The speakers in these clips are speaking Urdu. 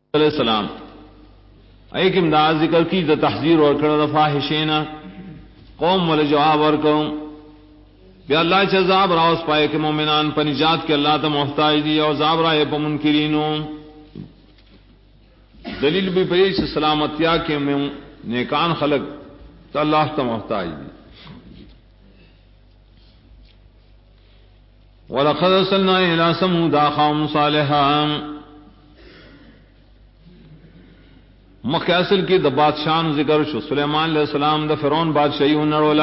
علیہ السلام ایکم دا ذکر کی دا تحذیر ورکړه د فاحشینا قوم ول جواب ورکو بیا اللہ چ عذاب راوس پائے کہ مومنان پر نجات کے اللہ ته محتاج دی او عذاب رائے په منکرینو دلیل بھی پیش سلامتیا کے نیکان خلق تو اللہ ته محتاج دی. وَلَقَدْ أَرْسَلْنَا إِلَىٰ ثَمُودَ أَخَاهُمْ صَالِحًا مکہ اصل کی د بادشاہ ذکر شو سلیمان علیہ السلام د فرعون بادشاہی نړولا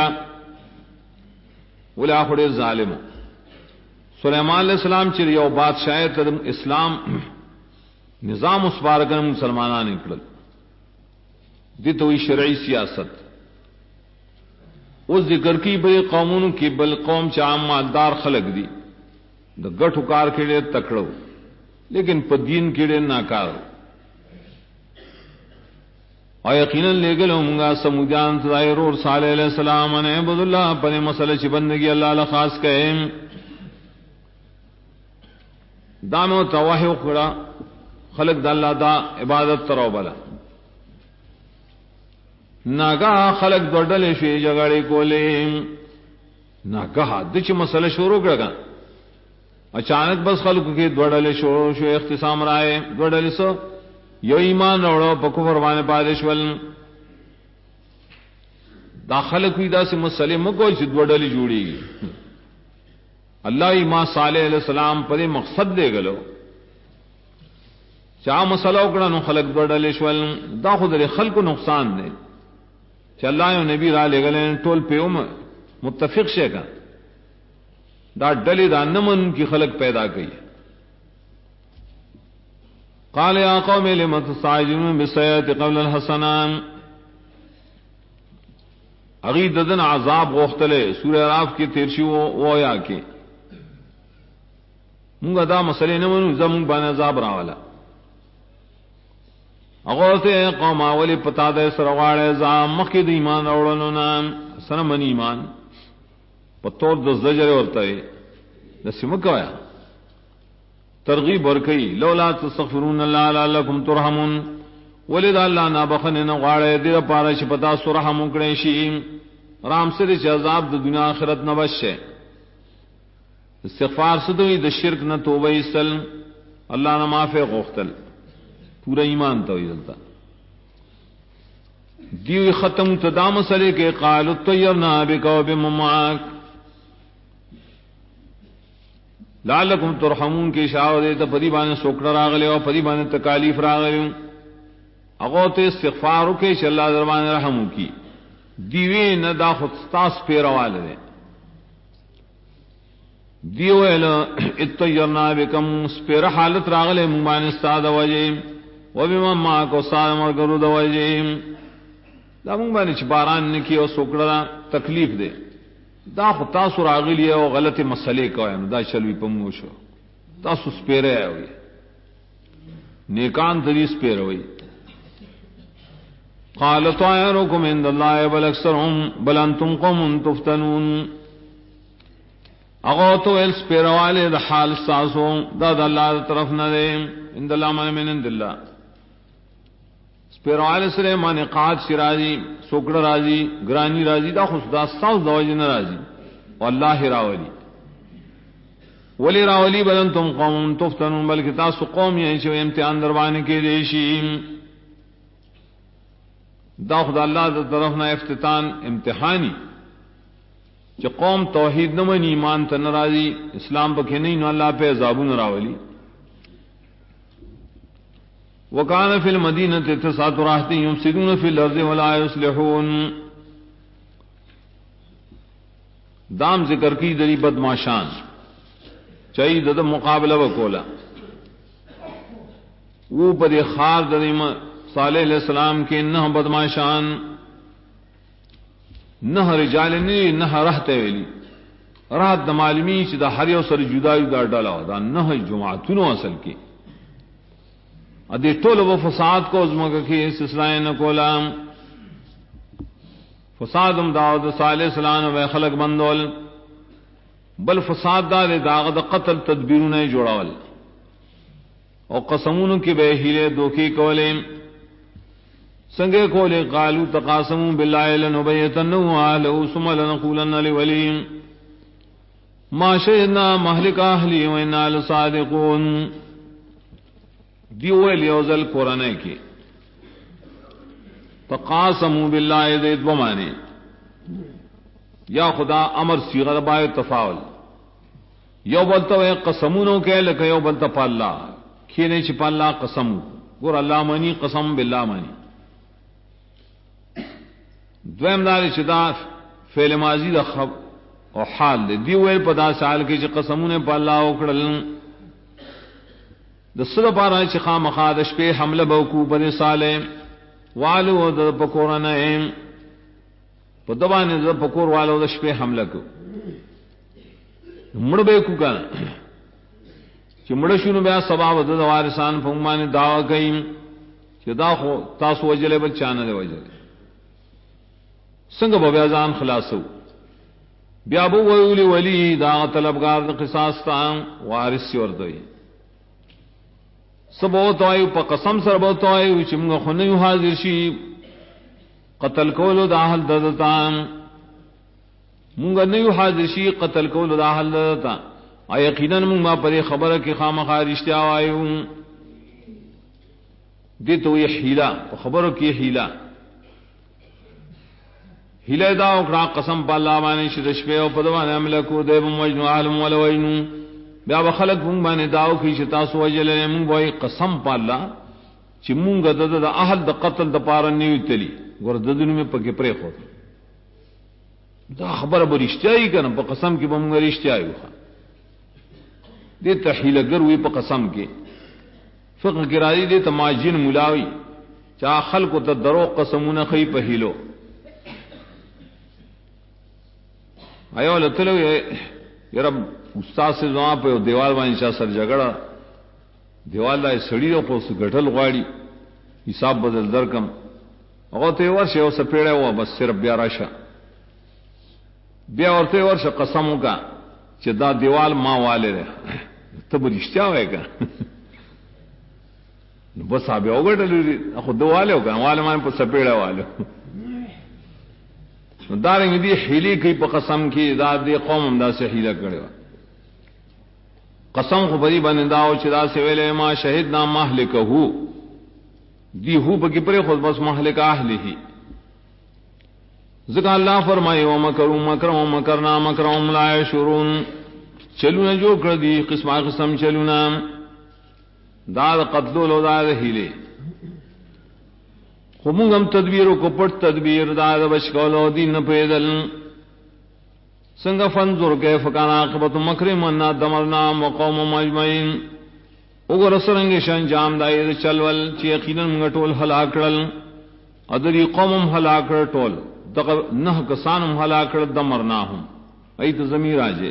ولا خړې ظالم سلیمان علیہ السلام چې یو بادشاہ ته اسلام نظام اسبارګن مسلمانان نکړل دي ته شرعي سیاست او ذکر کی بل قومونو کې بل قوم چې عام مالدار خلق دي د غټو کار کړي تکړو لیکن په دین کې ناکار اور یقیناً لے گل ہوں سمودیان ظاہر اور صالح علیہ السلام نے عبد اللہ پنے مسئلہ چ بندگی اللہ تعالی خاص کہے دامو تواہو کھڑا خلق د اللہ دا عبادت ترو بلا ناگا خلق دوڑل شی جگڑے کولے ناگا دچ مسئلہ شروع کڑا اچانک بس خلق کے دوڑل شروع شو اختصام رائے دوڑل سو یو ایمان روڑو پکفر وانے پادشول داخل کوئی دا سے مسئلے مکوئی سے دوڑلی جوڑی گی اللہ ایمان صالح علیہ السلام پر مقصد دے گلو چاہ مسئلہ اکڑا نو خلق دوڑلی شول دا خود دے خلق کو نقصان دے چاہ اللہ یو نبی را لے گلے ٹول پہ متفق شے کا دا ڈلی دا نمن کی خلق پیدا کی قال یا قوم لم تستعجلون بالسیئۃ قبل الحسنہ اگی ددن عذاب غختلے سورہ اعراف کی تیرشی وہ یا کے مونږ دا مسئلے نه ونو زمون باندې عذاب راواله هغه ته قوم اولی پتا ده سرواړې ځم مخکې د ایمان اورلو نه سره من ایمان پتور د زجر ورته د سیمکایا ترغیب ورکی لولا تستغفرون اللہ لعلکم ترحمون ولید اللہ نا بخنه نه غواړي دې پاره چې پتا سرحم وکړي شي رام سره چې عذاب د دنیا آخرت نه بشه استغفار سدوی د شرک نه توبه ایستل اللہ نه معافی غوښتل پورا ایمان توحید دلته دیو ختم تدام سره کې قالوا طيرنا بك وبمعك لعلکم ترحمون کی اشارہ دے تو پری بانے سوکڑا راغلے اور پری بانے تکالیف راغلے اغوت استغفار کے چ اللہ دربان رحم کی دیوے نہ دا خستاس پیروال دے دیو ال اتیرنا بکم سپیر حالت راغلے ممان استاد وجے و بما ما کو سال مرغرو د وجے دا مون باندې چ باران کی او سوکڑا تکلیف دے دا خو تاسو راغلی او غلطی مسئلے کوي دا چلوي پمو شو تاسو سپیره وي نیکان دری سپیره وي قال طائركم عند الله بل اكثرهم بل انتم قوم تفتنون اغه تو ال سپیره والے د حال ساسو دا د الله طرف نه دي عند الله من عند الله سپیره والے سره معنی قات شرازی سوکڑا راضی گرانی راضی دا خود دا ساز دواجی ناراضی واللہ راولی ولی راولی بلن تم قوم تفتنون بلکہ تاسو قوم یعنی چھو امتحان دروانے کے دیشی دا خدا اللہ دا طرفنا افتتان امتحانی چھ قوم توحید نمن ایمان تا ناراضی اسلام پکے نہیں نو اللہ پہ عذابون راولی وکان فی المدینہ تسعۃ راہط یفسدون فی الارض ولا یصلحون دام ذکر کی دری بدماشان چاہیے دد مقابلہ وکولا وہ پر خار دریم صالح علیہ السلام کے نہ بدماشان نہ رجال نہ رہتے ویلی رات د معلومی چې د هر یو سره جدا جدا ډاله دا نه جماعتونو اصل کې ادي ټول و فساد کو زمګه کې سلسله نه کولا فسادم داود صالح السلام و خلق بندول بل فساد دا داغ د قتل تدبیرونه جوړول او قسمون کی بے ہیلے دوکھی کولے سنگے کولے قالوا تقاسموا بالله لنبيتنه اهله ثم لنقولن لولي ما شهدنا مهلك اهلي وانا لصادقون دیو لیوزل قرآن کی تقاسموا بالله ذید بمانے یا خدا امر صیغہ بائے تفاول یو بولتا ہے قسمونو کہ لکہ یو بولتا پا اللہ کھینے چھ پا اللہ قسم گور اللہ مانی قسم باللہ مانی دویم داری چدا فعل ماضی دا خب او حال دے دیوئے پدا سال کی چھ قسمونے پا اللہ اکڑل دا صدا پارا چھ خام خادش پہ حملہ بوکو بن سالے والو دا پکورنائیم پا دبانے دا پکور والو دا شپے حملہ کو مڑ بے کو کنا چھ مڑ شنو بیا سبا دا وارثان فنگمانی دعوی کئیم چھ دا خو تاسو وجلے بچانا دے وجلے سنگ بیا زان خلاصو بیا بو ویولی ولی دا طلبگار دا قصاص تا وارث سی وردوئی سب او توائیو پا قسم سر بو توائیو چھ منگا خونیو حاضر شی قتل کولو دا حل ددتا منگا نیو حاضر شی قتل کولو دا حل ددتا یقیناً منگا پر خبر کی خام خارشتی آوائیو دیتو یہ حیلہ خبرو کی حیلہ ہیلے دا اکڑا قسم پا اللہ بانے شدش پہ او پدوانے عملکو دے بموجنو آلم ولوینو بیا بخلق مونگ بانے داو کی شتاسو وجلے مونگ بائی قسم پا اللہ چی مونگ دا اہل دا قتل دا پارا نیو تلی گور ددنو میں پکی پرے خود دا خبر با رشتیائی کنا پا قسم کی با مونگ رشتیائی ہوا دیتا حیلگر ہوئی پا قسم کی فقہ کی راضی دیتا ماجین ملاوی چاہ خلقو تا درو قسمون خی پا حیلو ایو لتلو یہ رب استاد سے زمان پہ دیوال بانی چاہ سر جگڑا دیوال دائی سڑی رو پوست گھٹل غاڑی حساب بدل درکم اگو تے ورش یو سپیڑے ہوا بس صرف بیا راشا بیا ورتے ورش قسموں کا چہ دا دیوال ماں والے رہے تب رشتیا ہوئے گا بس آبی ہو گھٹل خود دو والے ہو گا والے مانے پر سپیڑے والے دارنگ دی حیلی کی پا قسم کی دا دی قوم ہم دا سے حیلہ کرے قسم خو بری بانی داو چی دا سے ویلے ما شہدنا مہلکہو دی ہو پا کی پرے خود بس مہلک اہلی ہی ذکر اللہ فرمائی ومکروا مکرا ومکرنا مکرا وهم لا یشعرون چلونا جو کر دی قسمہ قسم چلونا دا قتلو لو دا حیلے خمونگم تدبیرو کو پٹ تدبیر داد بشکولو دین پیدل سنگ فنظر کیف کان عاقبت مکرم انا دمرنا وقوم مجمعین اگر سرنگ شنجام دائی چلول چی یقینا منگٹول حلاکڑل ادری قومم حلاکڑ ٹول نہ کسانم حلاکڑ دمرناہم ایت ضمیر آجے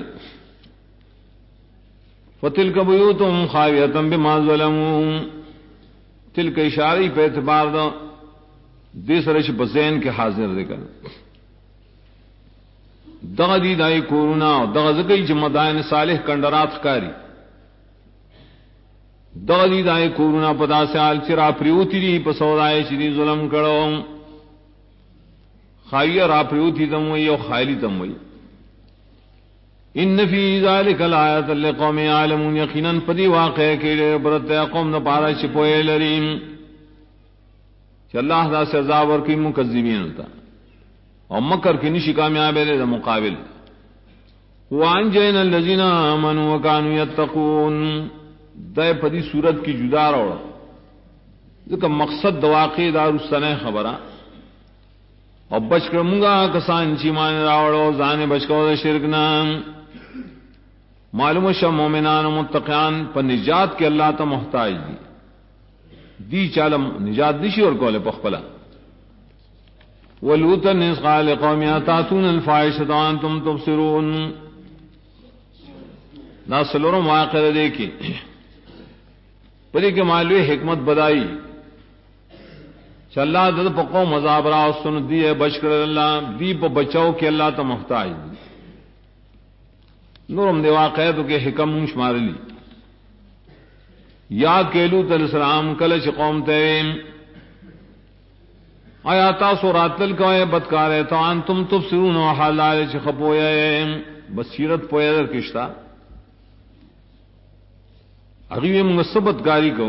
فتلک بیوتم خاویتم بما ظلمون تلک اشاری پہ اعتبار دا دی سرش بزین کے حاضر دے کر دغ دی دائی کورونا دغ زکی جمدائن صالح کندرات کاری دغ دی دائی کورونا پدا سیال چرا پریوتی دی پسودائے چی ظلم کرو خائیہ را پریوتی تموئی و خائلی تموئی ان فی ذالک الآیت لقوم عالمون یقیناً پدی واقع کے برت قوم نہ پارا چپوئے لریم کہ اللہ دا سے عذاب اور کی مکذبین ہوتا اور مکر کی نشی کامیاب ہے مقابل وانجینا الذین آمنوا وکانوا یتقون دے پدی صورت کی جدا روڑ ذکر مقصد دواقع دارستان خبرہ اور بچ کر منگا کسان چیمان راوڑو زانے بچ کر شرک نام معلوم شا مومنان و متقیان پر نجات کے اللہ تا محتاج دی چالم نجات دیشی اور کولے پخپلا ولوتا نس قال قوم یاتون الفاحشۃ وانتم تبصرون نا سلورم واقعہ دیکھی پری کے معلوم حکمت بدائی اللہ دد پکو مذاب را سن دی بچ کر اللہ دی پہ بچاؤ کہ اللہ تا محتاج دی نورم دے واقعہ تو کہ حکم شمار لی یا کہ لوط علیہ السلام کله چې قوم ته آیا تاسو راتل کوئے بدکارے تو انتم تبصرون حلال چې خپوئے بصیرت پوئے در کشتا اغیوی منصبت کاری کو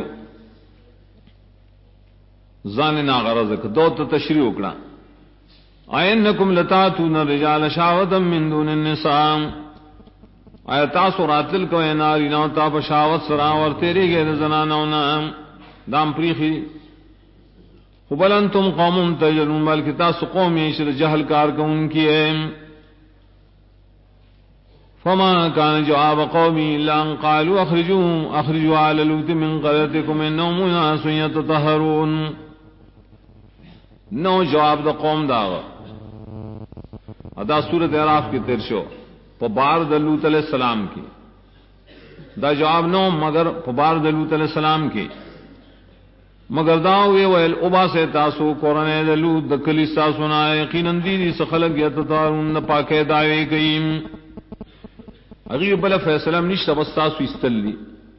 ځان نه غرض ک دوت تشریح وکړه اینکم لتاتون الرجال شهوة من دون النساء آیا تاسو راتل کوئے ناری نو تا بشاوت سرا ور تیری گئے زنانو نام دام پریخی بل انتم قوم تجرون بلکہ تاسو قومی شر جہل کار کو ان کی ہے فما كان جواب قومی الا ان قالوا اخرجوا آل لوط من قريتكم انهم اناس يتطهرون نو جواب دا قوم دا ادا سورۃ اعراف کی ترشو پبار لوط علیہ السلام کی دا جواب نو مگر پبار لوط علیہ السلام کی مگر داو ویل اوبا سے تاسو قرآن دلو دکلی ساسونا یقینا دی سخلق یتطارون پاکے دعوی کئیم اغیر بلا فیصلہ نشتا بس تاسو استلی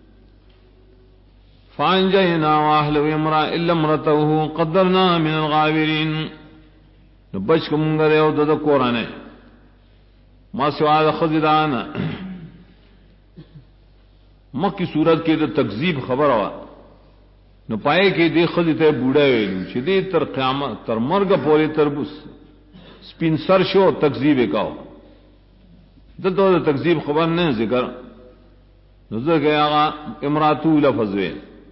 فانجینا واہل امرا الا امرته قدرنا من الغابرین بچ کم گرے او دد قرآن ما سوا خزدان مکی صورت کے تکذیب خبر ہوا نو پائے کہ دے خود تے بوڑھا ویلو چې دې تر قیامت تر مرګ پورې تربس سپین سر شو تکذیب وکاو دته تکذیب خبر نه ذکر نظر گیا امراتو لفظ وی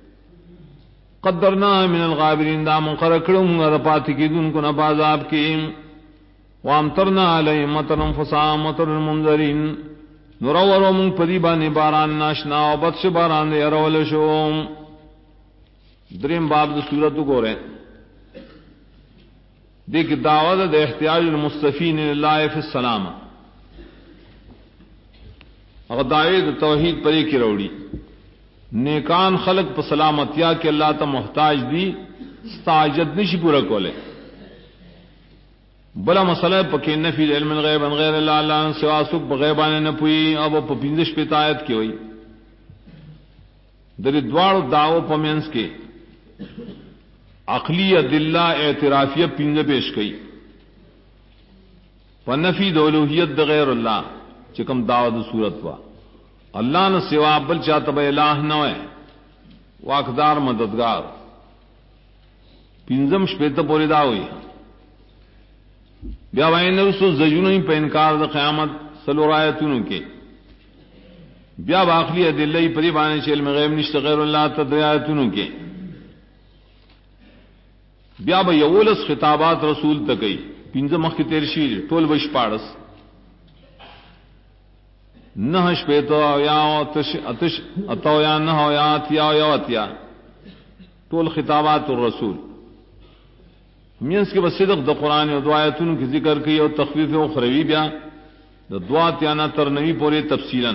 قدرنا من الغابرین دا منقر کړم غره پات کی دن کو نبازاب کی وامطرنا علیهم مطرا فساء مطر المنذرین نورو من پدی باندې باران ناشنا او بدش باران دی رول شو دریم باب د صورت کو رہے دیکھ دعوت د احتیاج المستفین للہ فی السلام اگر دعوی د توحید پرے کی روڑی نیکان خلق پر سلامتیا کے اللہ تا محتاج دی استعجد نشی پورا کولے بلا مسئلہ پکے نفی علم الغیب ان غیر اللہ اللہ سوا سک بغیبان نہ پوئی اب پپندش پیتایت کی ہوئی در دوار دعو پمینس کے عقلی دلہ اعترافیہ پنج پیش کئی فنفی دولوہیت غیر اللہ چکم دعوت صورت وا اللہ نہ سوا بل چاہتا بے الہ نہ ہے واقدار مددگار پنجم شپیت پوری دا ہوئی بیا وائن رسو زجونی پہ انکار دا قیامت سلو رایتونوں کے بیا باقلی دلہ پری بانے چیل میں غیب نشت غیر اللہ تدریاتونوں کے بیا با یولس خطابات رسول تکئی پنځه مخ کی تیرشی ټول وش پاړس نه شپیتو یا اتش اتو یا نه یا یا اتیا ټول خطابات الرسول مینس کې بس صدق د قران او دعایتونو کی ذکر کوي او تخفیف او خروی بیا د دعات یا نه تر نوی پورې تفصیلا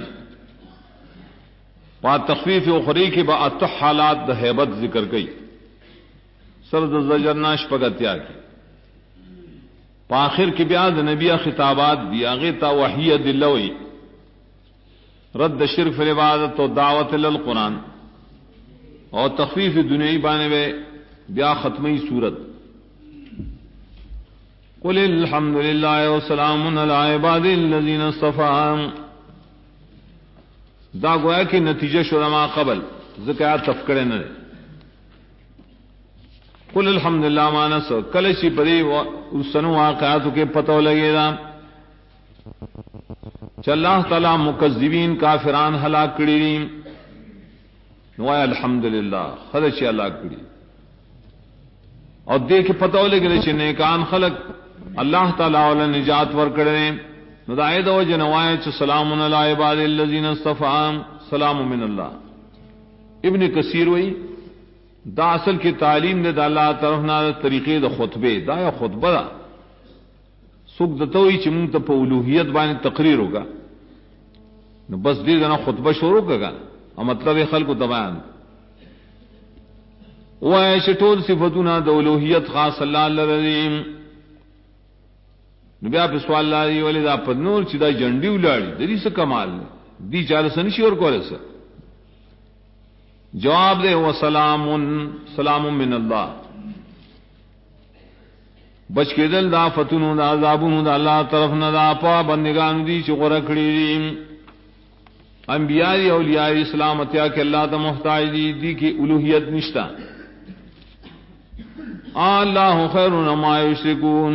با تخفیف او خری کې با ات حالات د هیبت ذکر کوي سرد زجر ناش پگتیا کی پاخر کی بیاد نبی خطابات دیا غیتا وحی دلوی رد شرف العبادت و دعوت للقرآن اور تخفیف دنیای بانے میں بیا ختمی صورت قل الحمد للہ وسلام علی عباد الذین اصطفى دا گویا کہ نتیجہ شرما قبل ذکر تفکرے نہ قل الحمدللہ مانس کلشی پری سنو واقعات کے پتہ لگے گا اللہ تعالی مکذبین کافران ہلاک کڑی نوائے الحمدللہ خدش ہلاک کڑی اور دیکھ پتہ لگے چھ نیکان خلق اللہ تعالی والا نجات ور کڑے ندائے دو جنوائے چھ سلام علی عباد الذین اصطفى سلام من اللہ ابن کثیر وئی دا اصل کی تعلیم دے دا اللہ طرف نہ طریقے دا خطبے دا یا خطبہ دا سکھ دتوئی چمون تا پا الوحیت بانی تقریر ہوگا بس دیر دنا خطبہ شروع کا مطلب خلق تبان وہ ایسے ٹول صفتنا دا الوحیت خاص اللہ اللہ رضیم نبی آپ سوال اللہ علیہ ولی دا پدنور چی دا جنڈی الاڑی دری سے کمال دی چال سنشی اور کولے سے جواب دے وسلام سلام من اللہ بچ کے دل دا فتنو دا عذابونو دا اللہ طرف ندا پا بندگان دی چی غرکڑی دی انبیاء اولیاء اسلامتیا کہ اللہ تا محتاج دی کی الوہیت نشتا اللہ خیر ما یشرکون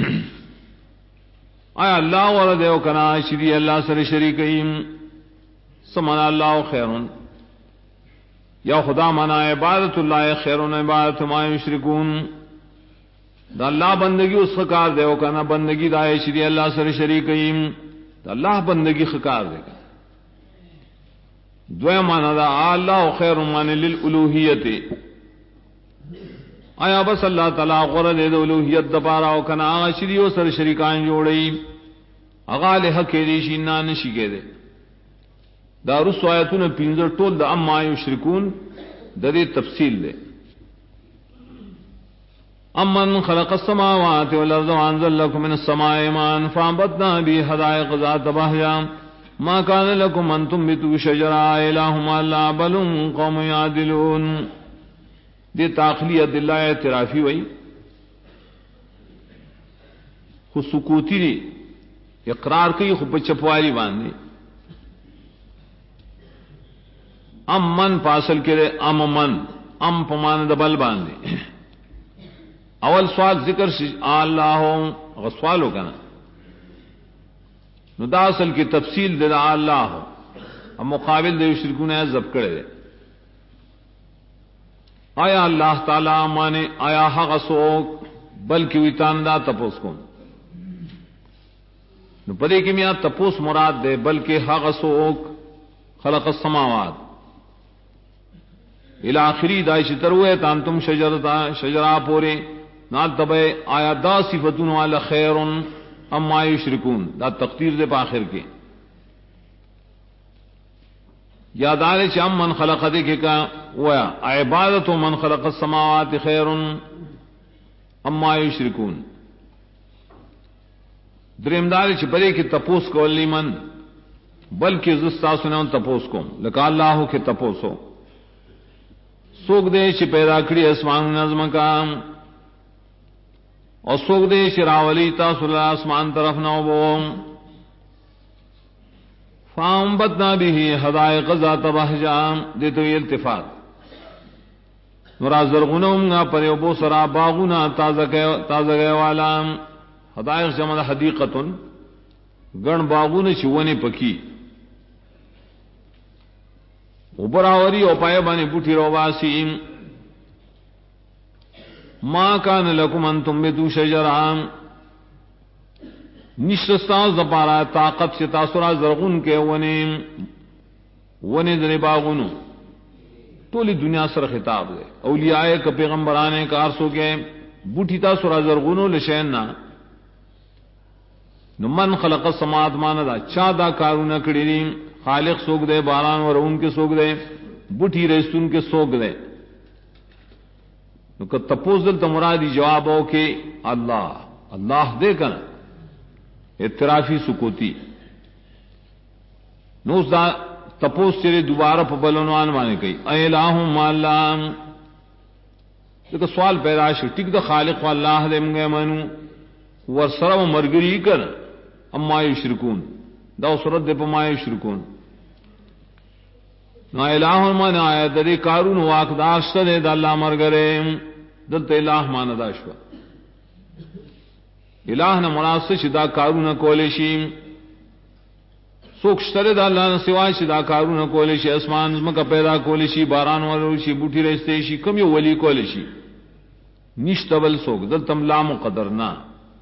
آیا اللہ ورد و کنا شری اللہ سر شریکیم سمنا اللہ خیرون یا خدا منا عبادت اللہ خیرون عبادت ما یشرکون دا اللہ بندگی اس خکار دے و کنا بندگی دا شری اللہ سر شریکیم دا اللہ بندگی خکار دے گا دوے مانا دا اللہ خیر مانے للالوہیت آیا بس اللہ تعالیٰ غرد دے الوہیت دپارا و کنا آغا شری و سر شریکان جوڑی اغا لحق کے دیشی نانشی کے دے دا رسو آیتون پینزر ٹول دا اما یشرکون دا دے تفصیل دے امن خلق السماوات والارض وانزل لكم من السماء ماء فانبتنا به حدائق ذات بهجة ما كان لكم ان تنبتوا شجرا الہ مع اللہ بل هم قوم يعدلون دی تاخلیت اللہ اعترافی وئی خود سکوتی دی اقرار کی خود چپواری باندھی ام من پاسل کرے ام من ام پمان دبل باندھی اول سوال ذکر اللہ سوال ہو کنا نو دا اصل کی تفصیل دے دا اللہ ہو اب مقابل دے یشرکون ہے ضبط کرے دے آیا اللہ تعالی مانے آیا حق سوک بلکہ وی تاندا تپوس کو نو پدے کہ میاں تپوس مراد دے بلکہ حق سوک خلق السماوات الاخری دایش تروے تان تم شجرا پورے نال تبے آیا دا صفتون والا خیر اما یشرکون دا تقدیر دے پاخر کے یاد آلے چا من خلق دے کے کا ویا عبادت من خلق السماوات خیر اما یشرکون دریم دار چ پرے کی تپوس کو لی من بلکہ زستا سنوں تپوس کو لکا اللہ کے تپوسو سوک دے چ پیدا کڑی اسمان نظم کا اور سوک دے شراولی تاسل آسمان طرف نوبو فانبتنا به حدائق ذات بہجہ دے تو یہ التفات نورا زرغنوں گا پر یبو سرا باغنا تازہ گئے والا حدائق جمع حدیقتن گن باغون چونے پکی اوبراوری او پائے بانی بوٹی روباسی ما کان لکم ان تنبتوا شجرا نشتستاز دپارا طاقت سے تاثرہ زرغن کے ونے دنے باغنو تولی دنیا سر خطاب دے اولیاء کا پیغمبرانے کا عرصو کے بوٹی تاثرہ زرغنو لشیننا نمن خلق السماوات مانا چادا کارونا کڑی خالق سوک دے باران ورون کے سوک دے بوٹی ریستون کے سوک دے نو کہ تپوز دل تمرادی جواب ہو کہ اللہ دے کنا اعترافی سکوتی نو اس دا تپوز چرے دوبارہ پا بلنوان مانے کئی اے الہم اللہ لیکن سوال پیدا شو ٹک دا خالق و اللہ دے منگے منو ورسرہ و مرگری کر اما یشرکون دا اسرد دے پا ما یشرکون نا الہم مانے آیا دے کارون واقدار شدے دا اللہ مرگرے دلتا الہ مانا داشوا الہ نا مناسب شدا کارون کولیشی سوکشتر دا اللہ نا سوائے شدا کارون کولیشی اسمان مکا پیدا کولیشی باران واروشی بوٹی رستیشی کم یو ولی کولیشی نشتبل سوک دلتم لا مقدر نا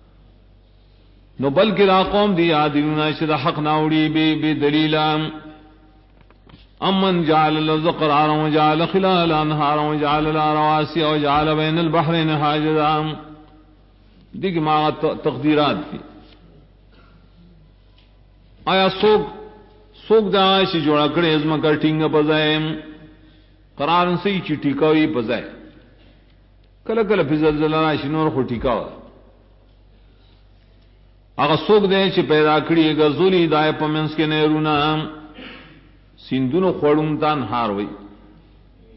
نو بلکہ لا قوم دی آدلونا شدا حق ناوڑی بے دلیلا امن جعل الارض قرارا وجعل خلال انہارا وجعل رواسي وجعل بین البحرین حاجزا دیکھ ماں تقدیرات کی آیا سوک دا آئیشی جوڑا کڑے ازمہ کر ٹینگا پزائے قرارن سے چی ٹیکاوی پزائے کل کل پی زلزلہ آئیشی نور خو ٹیکاو آگا سوک دے چی پیدا کڑی گا زولی دائے پمنس کے نیرونا سندونو خوڑم تان ہار وئی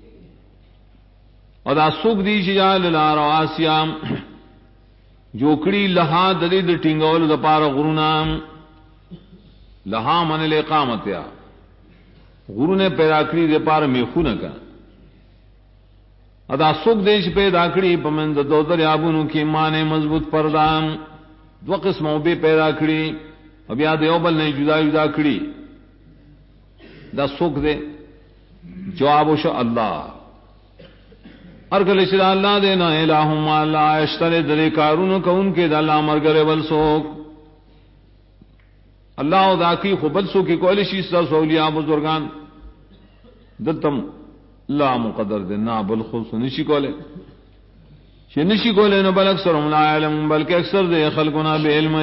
ادا سوک دی شجال لا رواسیام جوکڑی لہا ددید ٹنگول دپار غرونام لہا من الاقامتیا غرون پیدا کری دے پار میخون کا ادا سوک دیش پیدا کری پمند دو دریابونو کی مانے مضبوط پردام دو قسموں بے پیدا کری اب یاد یوبل نے جدا جدا کری دا سوک دے جواب شو اللہ ارگل شدا اللہ دینا الہم اللہ اشتر دلے کارون کا ان کے دا اللہ مرگر بل سوک اللہ دا کی خبل سو کی کوئی شیستا سولیاء بزرگان دتم لا مقدر دے نا بالخص نشی کولے چھ نشی کولے نو بل اکثر لا علم بلکہ اکثر دے خلقنا بے علم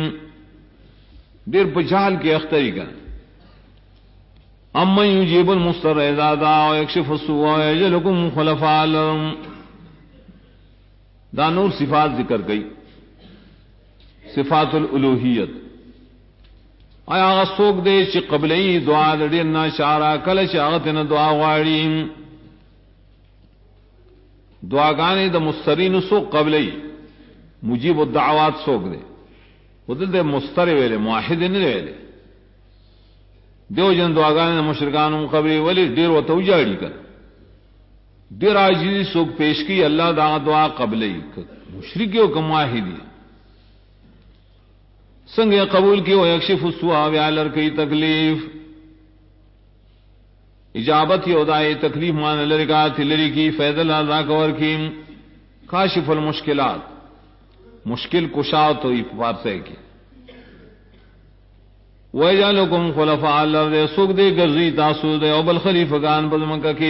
دیر پجال کے اختری کا امن یجیب المستر اذا دعا ویکشف السوء ویجلکم خلفاء الارض دا نور صفات ذکر گئی صفات الالوہیت آیا آغا سوک دے چی قبلی دعا دیرنا شارا کل شاغتنا دعا غاڑیم دعا گانے دا مسترین سوک قبلی مجیب الدعوات سوک دے ودل دے مستر ویلے معاہد نہیں ویلے دیو جن دعا گانے دا مشرکانوں قبلی ولی دیر و توجاڑی کر دیر آجیزی سوک پیش کی اللہ دا دعا قبلی مشرکیوں کا معاہدی سنگ قبول کی وہ یکشف السوء ویالر کی تکلیف اجابت یودائے تکلیف مان لرکات لری کی فیض اللہ کور کی کاشف المشکلات مشکل کشا تو فارسے کی وَيَجْعَلُكُمْ خُلَفَاءَ الْأَرْضِ سوک دے گرزی تاسو دے او بل خلیفگان بزمکہ کی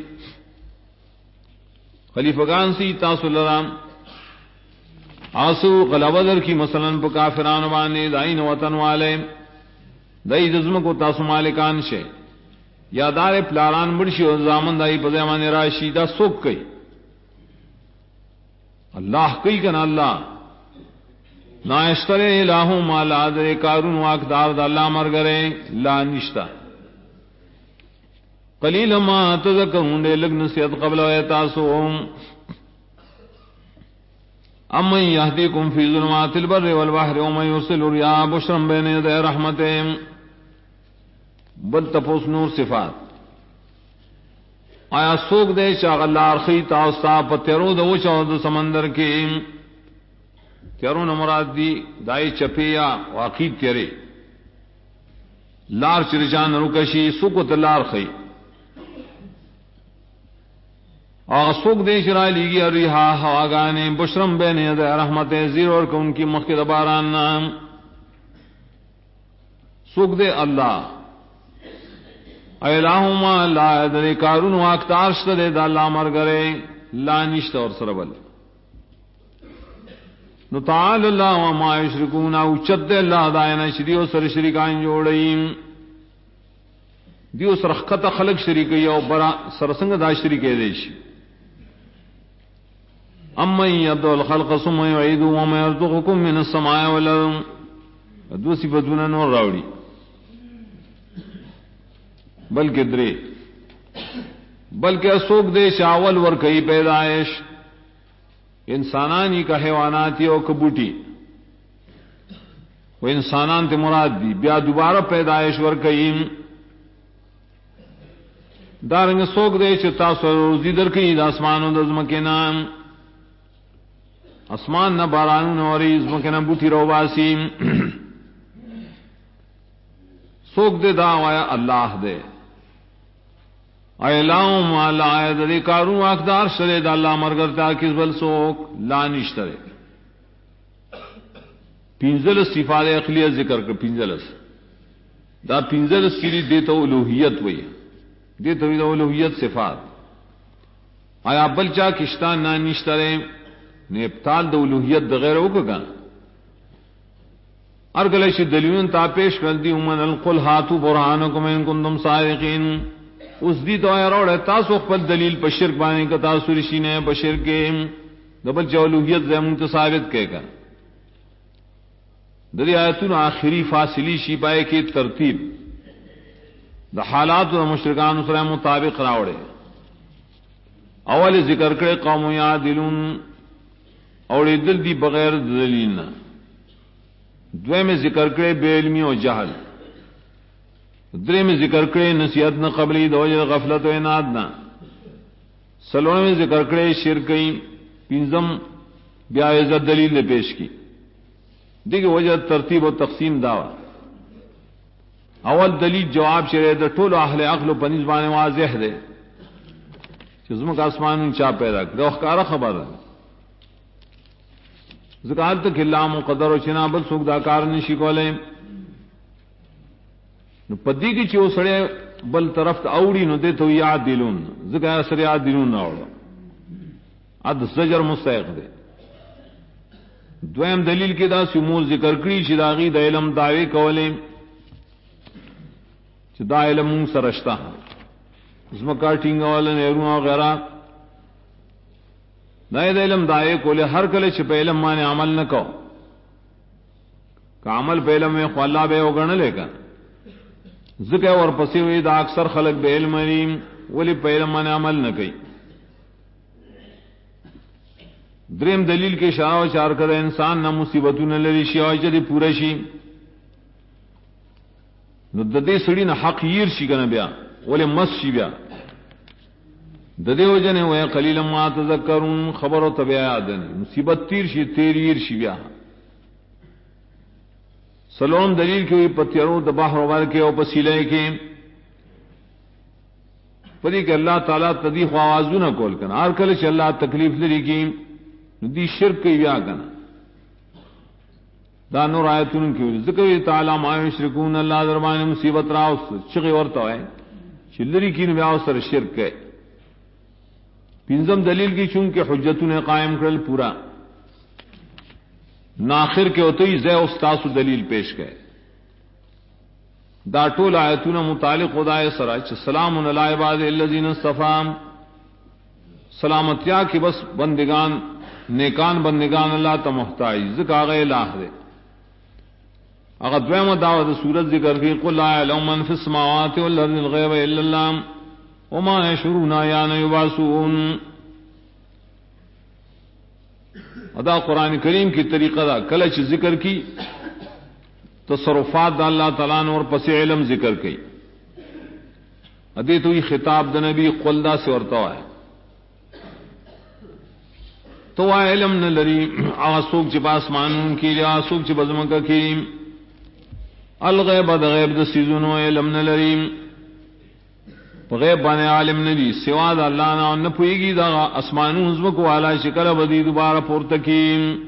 خلیفگان سی تاسو لرام آسو غلبہ در کی مثلا پا کافران بانے دائین وطن والے دائی جزم کو تاسو مالکان شے یا دار پلاران بڑشی و زامن دائی پا زیمان راشی دا سوک کئی اللہ کئی کنا اللہ ناشتر الہو مالا در کارون واقدار دا اللہ مرگرے لا نشتا قلیل ما تذکرون دے لگ نصیحت قبل ویتاسو امن یہدیکم فی ظلمات البر والبحر ومن یرسل الرياح بشرا بین یدی رحمتہ بل تپوس نور صفات آیا سوک دے شاغ اللہ ارخی تاوستا پتیرو دو چود سمندر کی تیرو نمراد دی دائی چپیا واقید تیرے لار چرچان رکشی سکت لار خی اور سوک دے شرائے لیگی الریحا ہوا گانے بشرم بین ید رحمت زیر اور کہ ان کی مخید باران نام سوک دے اللہ الہما لا ادری کارون واقتار شتدے دا اللہ مرگرے لا نشت اور سربل نو تعالی اللہ وما یشرکون اوچد دے اللہ دائنا شریو سر شرکان جوڑیم دیو سرخت خلق شریکی او برا سرسنگ دا شریکی دیشی امن یبدو الخلق ثم یعیدو وما یرزقکم من السماء والارض دو صفتون نور راوڑی بلکہ درے بلکہ اسوک دے شاول ورکی پیدائش انسانانی کا حیواناتی او کبوٹی وہ انسانان تے مراد دی بیا دوبارہ پیدائش ورکیم دارنگ سوک دے چتا سو روزی درکی دا اسمانو دزمکے نام اسمان نہ بارانو نوری ازمکے نہ بوٹی رو باسیم سوک دے دا وایا اللہ دے ایلاؤں مالا آید دے کارون اقدار شرے دا اللہ مرگر تاکیز بل سوک لا نشترے پینزلس صفات اقلیت ذکر کر پینزلس دا پینزلس کیلی دیتا الوہیت وی دیتا الوہیت صفات آیا بلچا کشتان نا نشترے نیبتال دا الوہیت دا غیر ہوگا ارگلش دلیون تا پیش کر دی امن القل ہاتو برحانکم ان کنتم صادقین اس دی تو آیا روڑ ہے تاسو خپل دلیل پر شرک بانے کا تاسو رشینے پر شرک دبل جولوہیت زیمون ثابت کہے گا دری آیتون آخری فاصلی شیپائے کی ترتیب دا حالات و مشرکان اسرائے مطابق راوڑے اول ذکر کرے قوم یعدلون اور دل دی بغیر دلیل نہ، دوے میں ذکر کرے بے علمی و جہل، درے میں ذکر کرے نصیحت نہ قبلی دوجہ غفلت و عناد نہ، سلوے میں ذکر کرے شرکئی، پنزم بیا عزت دلیل نے پیش کی. دیکھیں وجہ ترتیب و تقسیم دعوی. اول دلیل جواب شرے دا ٹول اہل عقل و پنځبان واضح دے چې زموږ اسمان چا پیدا کړ، ښکارا خبر ده ذکر تک اللہ مقدر و چنا بل څوک دا کار نشي کولای. نو پدې کې چې وسړی بل طرف ته اوړي نو دې ته یعدلون، ذکر سره یعدلون نه اوړه اد زجر مستحق دے. دویم دلیل کې دا سمول ذکر کړی چې داغي د علم دعوی کولې چې دا علم مون سرشتہ زما کاټینګ ول نه ورو غیره دا علم دعوی کولې هر کله چې په علم باندې عمل نکو کا عمل په علم میں خو الله به وګڼلې کا ذکر اور پسې وي دا اکثر خلق به علم نیم ولی په علم باندې عمل نه کوي. دریم دلیل کے اشارہ و چار کر انسان نہ مصیبتوں نہ لری شی او جدی پورا شی نو ددی سڑی نہ حق ییر شی کنه بیا ولې مس شی بیا ددی وجنه وې قلیلا ما تذکرون خبر او تبع یاد مصیبت تیر شی تیر ییر شی بیا. سلام دلیل کې پتیرو د بحر ور کې او پسیلې کې پدې کې الله تعالی تدیخ आवाजونه کول کنه هر کله چې الله تکلیف لري کې دی شرک کی بیا کنا دا نور آیتون کی ذکر تعالی ما یشرکون اللہ دربان مصیبت راو چغی ورتا ہے چلری کی بیا سر شرک ہے. پنځم دلیل کی چونکہ حجتوں قائم کرل پورا ناخر کے ہوتے زے استاس دلیل پیش گئے دا ټول آیتون متعلق خدای سره چې سلام علی عباد الذین اصطفى سلامتیا کی بس بندگان نیکان بندگان اللہ تا محتاج ذکر آگئے لاہ دے. اگر دویم دعوت سورت ذکر کی قل لا یعلم من فی السماوات والارض الغیب الا اللہ وما یشعرون ایان یبعثون. ادا قرآن کریم کی طریقہ دا کلچ ذکر کی تصرفات دا اللہ تعالیٰ نے اور پس علم ذکر کی ادی تو یہ خطاب دا نبی قل دا سے ورتا ہے تو علم نہ لری آسوک چ پاسمانوں کی آسوک چ بزمکا کی الغیب د غیب د سیزونو علم نہ لری غیب باندې عالم نہ دی سوا د الله نه نه پویږي دا اسمانوں زمکو والا شکل بدی دوبارہ پورته کی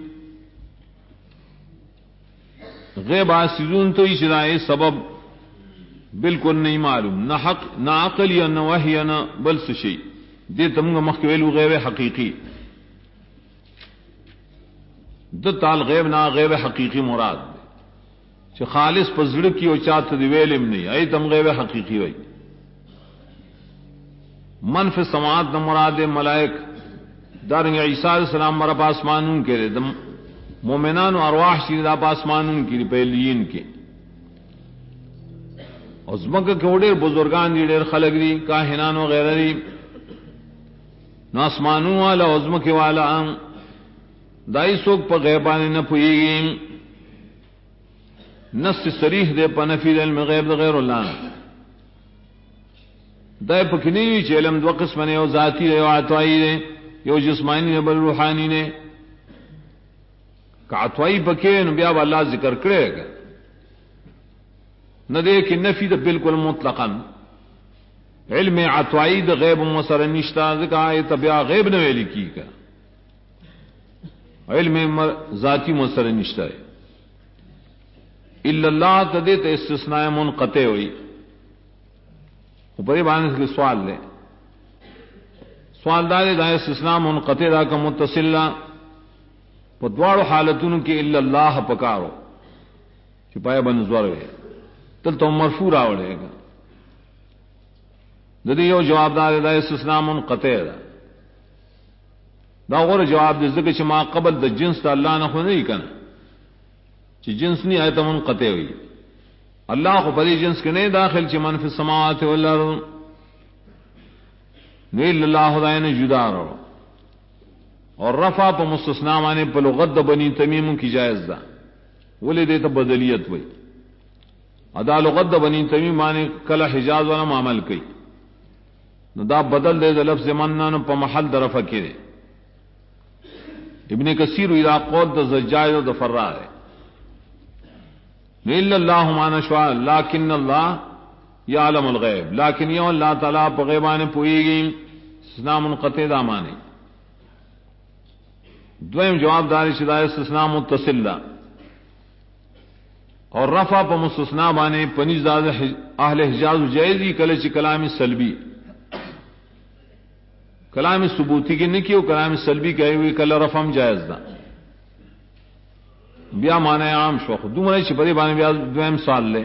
غیب سیزون تو اشراء سبب بالکل نہیں معلوم نہ حق نہ عقل یا نہ وحی نہ بل شی دې تم مخکویلو غیب حقیقی د تعال غیب نہ غیب حقیقی مراد چې خالص پزړه کی او چاته دی ویلم نه ای تم غیب حقیقی وای. من فی السماوات نہ مراد ملائک دارنگ عیسی علیہ السلام مر پاسمانوں کے دم مومنان و ارواح شی دا پاسمانوں کی پہلیین کے عظمت کے وړي بزرگان دي ډېر خلک دي کاهنان و غیره دي نو اسمانوں والا عظمت کے والا دائی سوک پا غیبانی نہ پوئیگی نص صریح دے پا نفی علم غیب دا غیر اللہ دائی پا کنیوی چھ علم دو قسم نے یو ذاتی دے یو عطوائی دے یو جسمانی دے بل روحانی دے کہ عطوائی پا کے نبیاب اللہ ذکر کرے گا نہ دے کہ نفی دا بالکل مطلقا علم عطوائی دا غیب مسر نشتا ذکر آئے تبیا غیب نویلی کی کا علم ذاتی مسر نشتا ہے الا اللہ تدیت استثناء منقطع ہوئی. اوپر باندې کے سوال لے سوال دار دا استثناء منقطع دا کا متصل په دواړو حالتونو کې الا اللہ پکارو چې پای باندې زور وي تل تو مرفوع راوړي د دې یو جواب دار دا استثناء منقطع دا غوړ جواب دې ځکه چې ما قبل د جنس ته الله نه خو نه کنا چې جنس نه آیت منقطع وي اللہ کو پری جنس کے نہیں داخل چ من فی السماوات والارض نیل اللہ خدای نے جدا رو اور رفع پا مستثنا مانے پا لغت دا بنی تمیم کی جائز دا ولی دیتا بدلیت وی ادا لغت دا بنی تمیم مانے کلا حجاز والا معامل کئی نو دا بدل دے دا لفظ مننا پا محل دا رفع کی دے ابن کثیر اذا قول دا زجاج دا فرار ہے نیل اللہ مانا شوا لیکن اللہ یعلم الغیب لیکن یو اللہ تعالیٰ پا غیبانے پوئی گئی استثناء منقطع دا مانے دویم جواب داری شدہ استثناء متصل دا اور رفع پا مستثناء بانے پنیز داد اہل حجاز جائزی کلچ کلام سلبی کلام ثبوتی کی نکی و کلام سلبی کہے ہوئی کل رفعم جائز دا بیا مانے عام شوخ دو منہ چپری بانے بیا دویم سال لے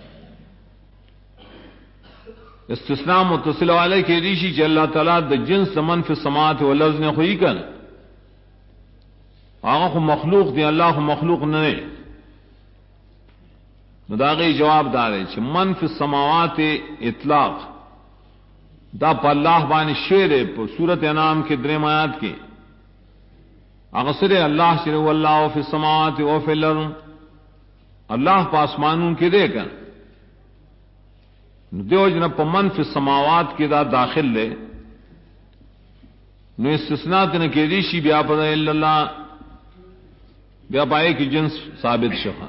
استثناء متصل والے کے ریشی چی اللہ تعالیٰ دا جنس من فی السماوات والارض نے خوئی کن آغا خو مخلوق دی اللہ خو مخلوق ننے مداغی جواب دارے چی من فی السماوات اطلاق دا پا اللہ بانی شیر ہے پا سورت انعام کے درم آیات کے اغسر اللہ شیر واللہ فی السماوات و فی الارض اللہ پا آسمانوں کے دے کن دیو جنب پا من فی السماوات کی دا داخل لے نو استثناء تنکی ریشی بیا پا دا اللہ بیا پائے کی جنس ثابت شخا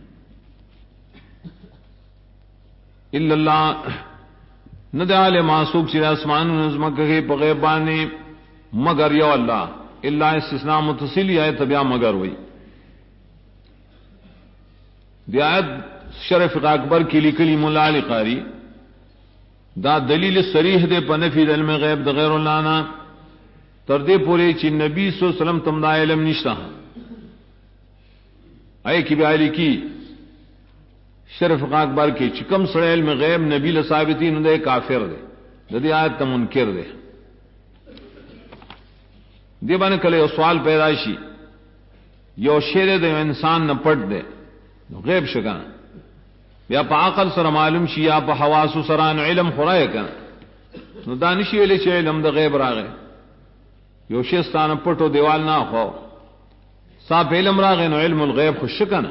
اللہ ندعال معصوب چرا اسمان نظمک کے پغیبانی مگر یو اللہ اللہ استثناء متصلی آئے تبیا مگر ہوئی دی آیت شرف اکبر کی لکلی مولا علی قاری دا دلیل صریح دے پنفی علم غیب دا غیر اللہ نا تردے پورے چی نبی صلی اللہ علیہ وسلم تم دا علم نشتا اے کی بیالی کی شرف اکبر کی چکم سڑے علم غیب نبی لثابتی نو دے کافر دے ددی آیت تا منکر دے دی بانے کلے سوال پیدائشی یو شیر دے انسان نہ پٹ دے غیب شکا یا پا عقل سر معلوم شی یا پا حواسو سران علم خورائے کنا نو دانشی ویلے چے علم دا غیب راگے یو شیستان پٹو دیوال نا خو صاحب علم راگے نو علم الغیب خوش شکنا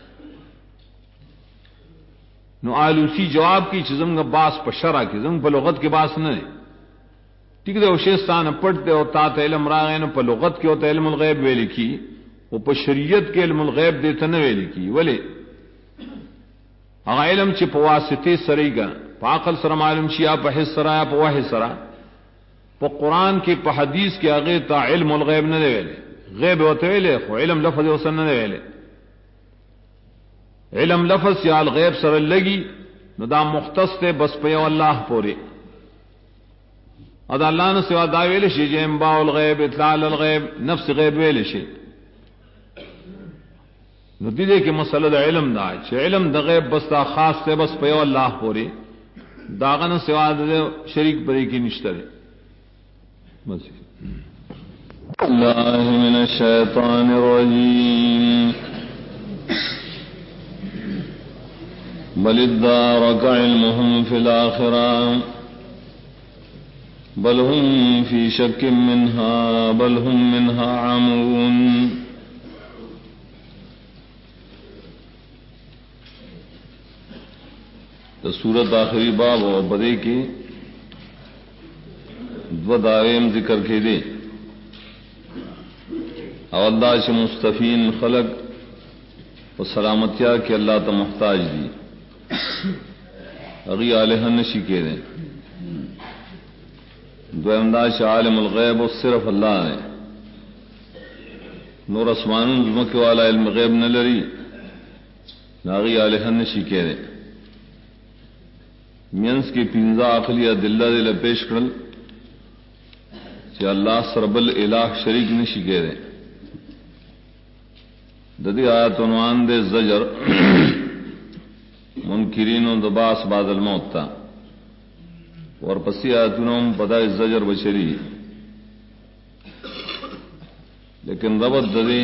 نو آلوسی جواب کی چیزم کا باس پا شرع کی زم پا لغت کے باس نہ ٹھیک دے وشیستان پڑھتے ہو تا علم راگے نو پا لغت کے ہوتا علم الغیب وے لکھی وہ پا شریعت کے علم الغیب دیتا نہ وے لکھی ولی اگا علم چی پا واسطے سرئی گا پا عقل سر معلوم شیا پا حس سرا یا پا واحد سرا پا قرآن کے پا حدیث کے آگے تا علم الغیب نہ دے ویلے غیب ہوتا ویلے خو علم لفظ وسن نہ دے ویلے علم لفظ یا الغیب سر لگی نو دا مختص تے بس پیو اللہ پورے ادا اللہ نے سوا دا ویلے شی جے انباء الغیب اطلاع الغیب نفس غیب ویلے شی نو دیدے کہ مسئلہ دا علم دا چھ علم دا غیب بس دا خاص تے بس پیو اللہ پورے داغن سوا دا شریک بری کی نشترے بس اللہ من الشیطان الرجیم بل ادارك علمهم في الآخرة بل هم في شك منها بل هم منها عمون تو سورت آخری باب و بدے کی دو دائم ذکر کے دے اولداش مستفین خلق و سلامتیا کے اللہ تا محتاج دی اگی علیہ نشی کے دیں دو امداش عالم الغیب و صرف اللہ نے نور اسمان زمک والا علم غیب نہ لری ناغی علیہ نشی کے دیں مینس کی پنزا عقلی دلہ دل پیش کرل کہ اللہ سرب الہ شریک نشی کے دیں ددی آیت عنوان دے زجر منکرین و دباس بعد الموت تا اور پسی آیتونوں پدای زجر بشری لیکن ربط ددی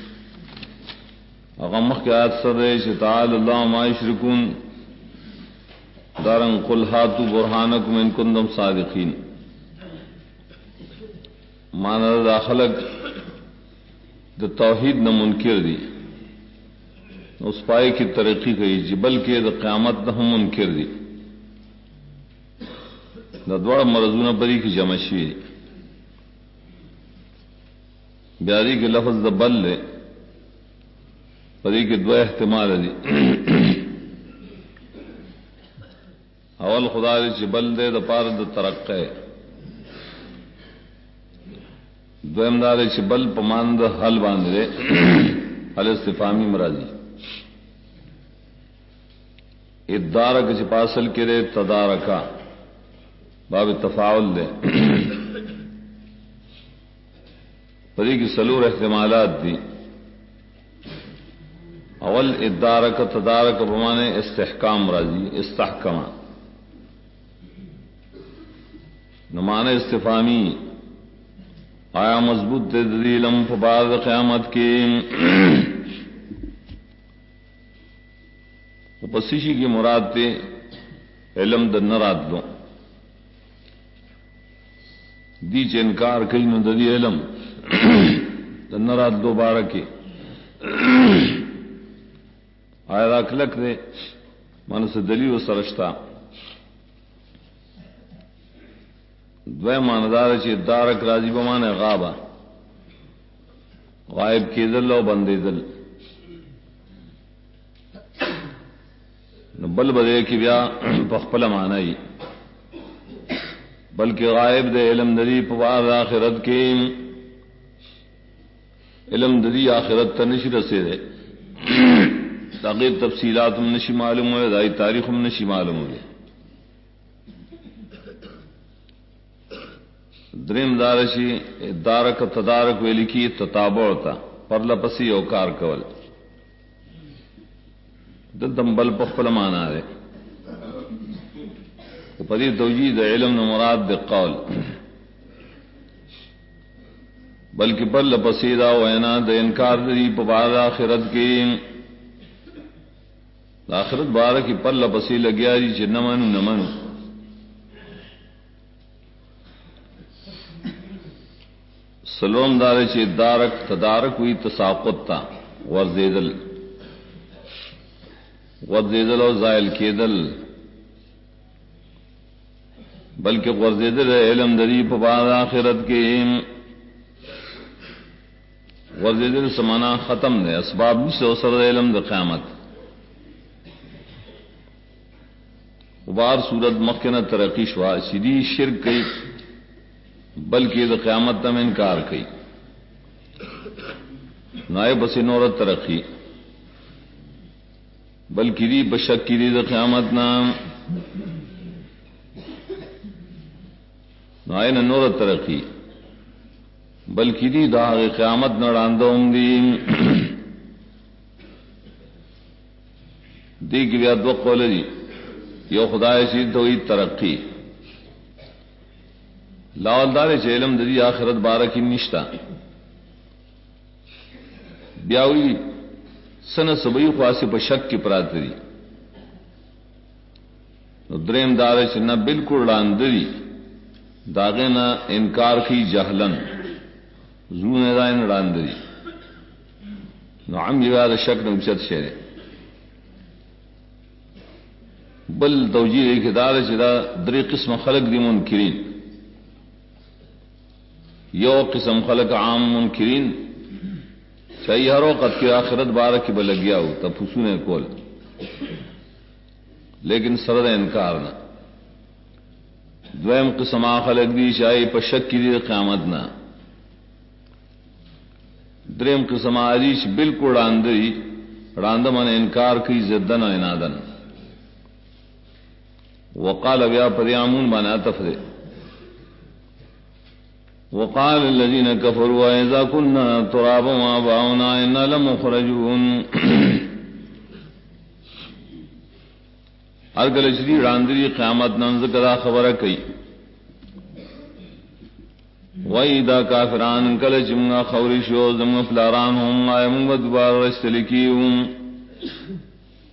اغمخ کی آیت سر دے تعالی اللہ ما یشرکون دارن قل ہاتو برہانکم ان کنتم صادقین مانا دا خلق دا توحید نہ منکر دی اس پائے کی ترقی گئی جبل کے دا قیامت نہ منکر دی دا دوڑ مرضون بری کی جمشی بیاری کے لفظ دا بل لے پری کے دو احتمال دی اول خدا دے چبل دے دا پار دا ترقے دویم دا دے چبل پمان دا حل باندھ دے حل استفامی مرادی ادارک چپاسل کے دے تدارکا باب تفاعل دے پری کی سلور احتمالات دی اول ادارک تدارک بمانے استحکام راضی استحکمہ نمان استفامی آیا مضبوط دلیلم فبعد قیامت کی پسیشی کی مراد تے علم در نراد دو دی چے انکار کئی نو دی علم در نراد دو بارکی آیا دا کلک دے من سے دلیل و سرشتا دوے ماندار چی دارک راضی بمانے غابا غائب کی دل و بندے دل بل بدے کی بیا پخپل معنی بلکہ غائب دے علم دری پوار آخرت کے علم دری آخرت تنشی رسے دے تاغیر تفصیلات ہم نشی معلوم ہوئے دائی تاریخ ہم نشی معلوم ہوئے دریم دارشی دارک تدارک ویلی کی تتابع ہوتا پر لپسی او کار کول دلتم بل پخپل مانا ہے پدی توجید علم نہ مراد دے قول بلکہ بل لپسیدہ وینا دے انکار دی پبعد آخرت کی آخرت بارہ کی پر لپسی لگیا جی چھ نمانو نمانو سلوم دارے چھ دارک تدارک ہوئی تساقط تا ورزیدل و زائل کیدل بلکہ ورزیدل علم دری پبعد آخرت کے ورزیدل سمانا ختم دے اسباب بھی سے اثر علم دا قیامت بار صورت مخکنہ ترقی شوا سیدھی شرک کی بلکہ دا قیامت تم انکار کی نائب بس نورت ترقی بلکہ دی بشک کی دی دا قیامت نام نائن نورت ترقی بلکہ دی دا قیامت نڑاندوں دی دی کی بیاد وقت قول دی یو خدای سید دوئی ترقی لاولدار چھ علم دی آخرت بارکی نشتا بیاوی سن سبئی خواسی پا شک کی پراتری درین دار چھ نا بالکل لاندری داغے نا انکار کی جہلن زون دائن لاندری نو عم جواد شک نا اچت شہرے بل توجیہ کے دار چھ دا دری قسم خلق دی منکرین یو قسم خلق عام منکرین چاہیے ہر وقت کی آخرت بارہ کی بلگیا ہو تب حسون کول لیکن سرد انکار نہ دویم قسم خلق دی چاہیے پشک کی دی قیامت نہ دریم قسم عریش بالکل راندری راند من انکار کی زدن و انادن وقال بیا پریامون بنا تفرے وقال الذين كفروا اذا كنا ترابا وآباؤنا انا لمخرجون ہر گل شری راندری قیامت ننز کدا خبر کئی وَإِذَا كَافِرَانِ کل چمگا خوری شو زمگا پلاران ہم آئیم بدبار رستلکیون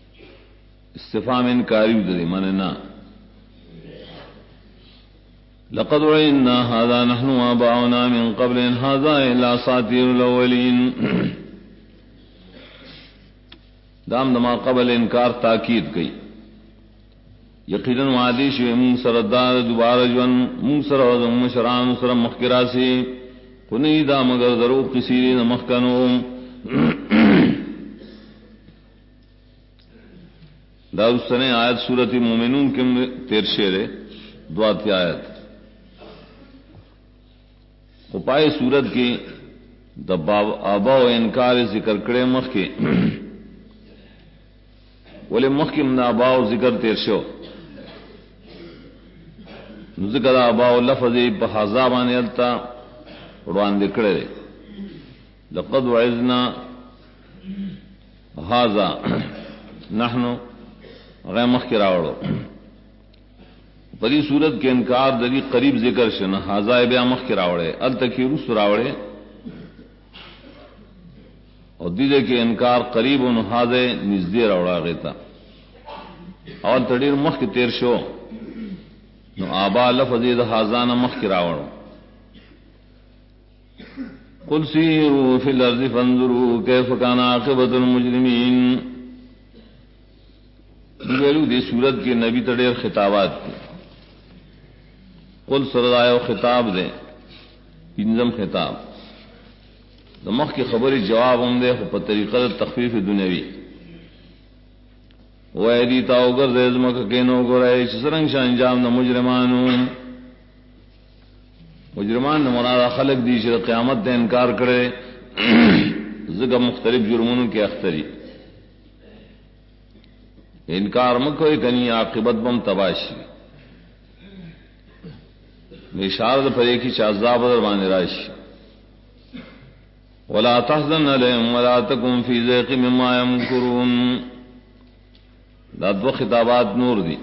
استفام انکاری دری مننا لقد وعدنا هذا نحن وآباؤنا من قبل إن هذا إلا أساطير الأولين. دام دما قبل انکار تاکید کی یقیناً وعدی شوی من سردار دوبارہ جون من سر و مشران سر مخکرا سے کنی دا مگر ضرور کثیرین مخکنو. دا اس سنے آیت سورت مومنون کے 13 دوات آیت پائے سورت کی دباو آبا و انکار ذکر کرے مخ کے بولے مخ کی من آبا و ذکر 13 ذکر آبا و لفظ بحضا بانے التا اڑوان دکڑے لقد وعظنا هذا نحن غیر مخ کے راوڑو پری صورت کے انکار دلی قریب ذکر شنا ہاضا بیا مخ کے راوڑے التکی رس راوڑے اور دیدے کے انکار قریب ان ہاضے نزدے راوڑا غیتا اور تڑیر مخ کے 13 نو آبا لفظ ہاضان مخ کے راوڑو. قل سیروا فی الارض فانظروا کیف کان عاقبۃ المجرمین. ویلو دی صورت کے نبی تڑیر خطابات کی قل سردائے خطاب دے پنجم خطاب دمخ کی خبری جواب ہم دے پر طریقہ تخفیف دنیاوی وہ ایدی تاو گرد ازمک کینو گرائے چسرنگ شا انجام دا مجرمان مراد خلق دی شر قیامت دے انکار کرے زگا مختلف جرمونوں کے اختری انکار مکوئی کنی عاقبت بم تباشی اشارت پر ایک ہی عذاب دربان راشی ولا تحزن علیہم ولا تکن فی ضیق مما یمکرون. دا دو خطابات نور دی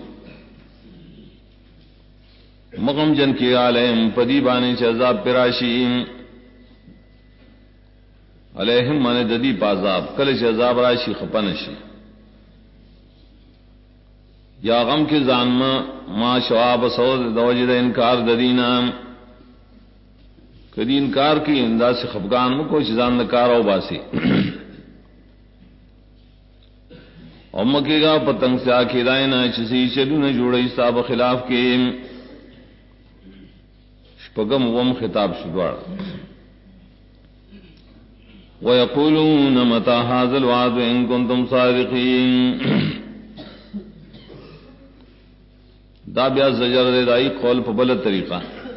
مغم جن کی علیہم پدی بانے چ عذاب پراشی علیہم مانے ددی پازاب کل چ عذاب راشی خپنشی یا غم کے زانما ما شواب سود دوجد انکار ددینا کدی انکار کی انداز سے خفگان میں کوئی چیزان نکار ہو باسی امکے گا پتنگ سے آکھی دائنا چسی چلو نہ جوڑی صاحب خلاف کے شپگم وم خطاب شدوار وَيَقُولُونَ مَتَى هَذَا الْوَعْدُ إِن كُنتُمْ صَادِقِينَ. دا بیا زجر دے دائی قول پا بلد طریقہ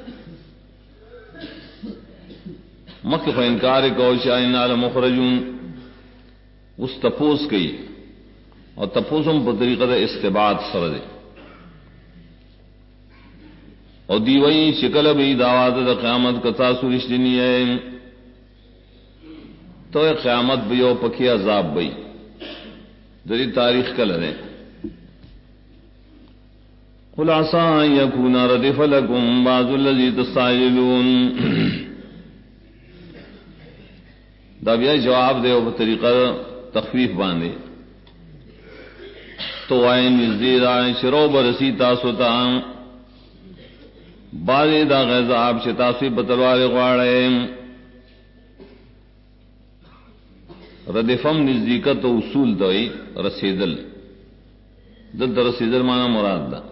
مکہ پا انکار کوشی آئینا لمخرجون اس تپوس کئی اور تپوسم پا طریقہ دا استباد سر دے اور دیوئی شکل بھی دعوات دا قیامت کتا سورش دینی ہے تو قیامت بھی او پکی عذاب بھی دری تاریخ کل ہے قل عسى أن يكون ردف لكم بعض الذي تستعجلون. دا بیا جواب دے وہ طریقہ تخفیف باندھے تو آئے نزدید آئے شرو برسی تاسو تا بازی دا غذاب چه تاسی بتلوار غواڑے ردفم نزدیکت و اصول دوئی رسیدل دل در رسیدل مانا مراد دا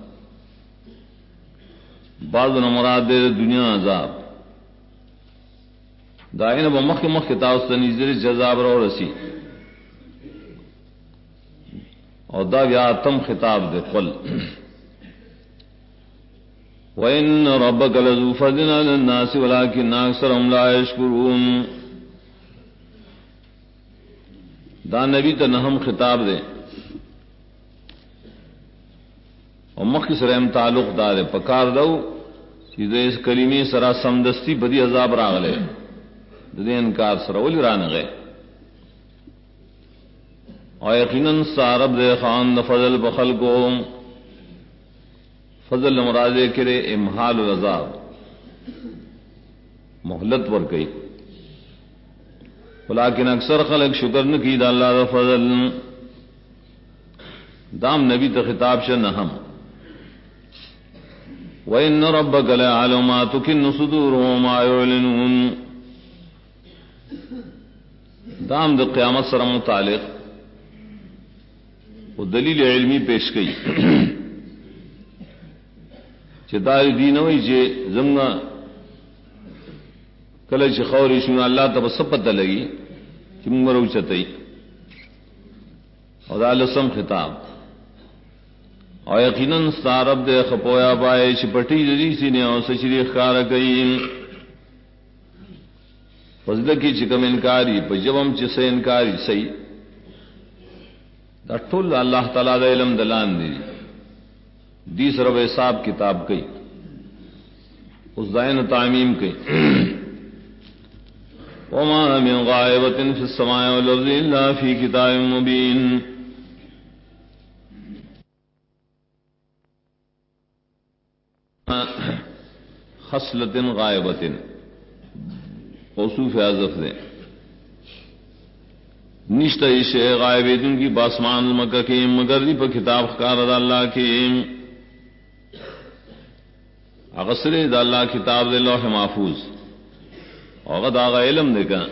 بعض مراد دے دنیا عذاب دائن با مخ مخ تاوست نزدر جذاب رو رسی اور دا بیا تم خطاب دے قل وَإِنَّ رَبَّكَ لَذُو فَضْلٍ عَلَى النَّاسِ وَلَكِنَّ أَكْثَرَهُمْ لَا يَشْكُرُونَ. دا نبی تا نہم خطاب دے اور مخی سرہم تعلق دارے پکار دو چیزے اس کلمی سرا سمدستی بدی عذاب راغلے دے انکار سرا ولی رانگے اور یقیناً سارب دے خان فضل بخل کو فضل مرادے کرے امحال العذاب مہلت ور گئی لیکن اکثر خلق شکر نہ کی دا اللہ دا فضل دام نبی تا خطاب شن ہم وَإِنَّ رَبَّكَ لَيَعْلَمُ مَا تُكِنُّ صُدُورُهُمْ وَمَا يُعْلِنُونَ. دام د قیامت سره متعلق وہ دلیل علمی پیش کئی چې دا دین وی چې زمنا کله چې خوري شنو الله ته سپت لګي چې موږ وروچتای او دا لسم خطاب او یقینا ستارب دے خپویا پائے چپٹی جدی سینے او سچری خار گئی فضل کی چکم انکاری پجبم چسے انکاری صحیح دا ټول اللہ تعالی دا علم دلان دی دی سرو حساب کتاب کئی اس دائن تعمیم کئی وما من غائبۃ فی السماء والارض الا فی کتاب مبین. خصلت غائبت موصوف حذف دے نشتہ شے غائب دن کی باسمان مکہ کے مگر دی پر کتاب خکار دا اللہ کے اغسر دا اللہ کتاب دے لوح محفوظ اور غد آغا علم دے کا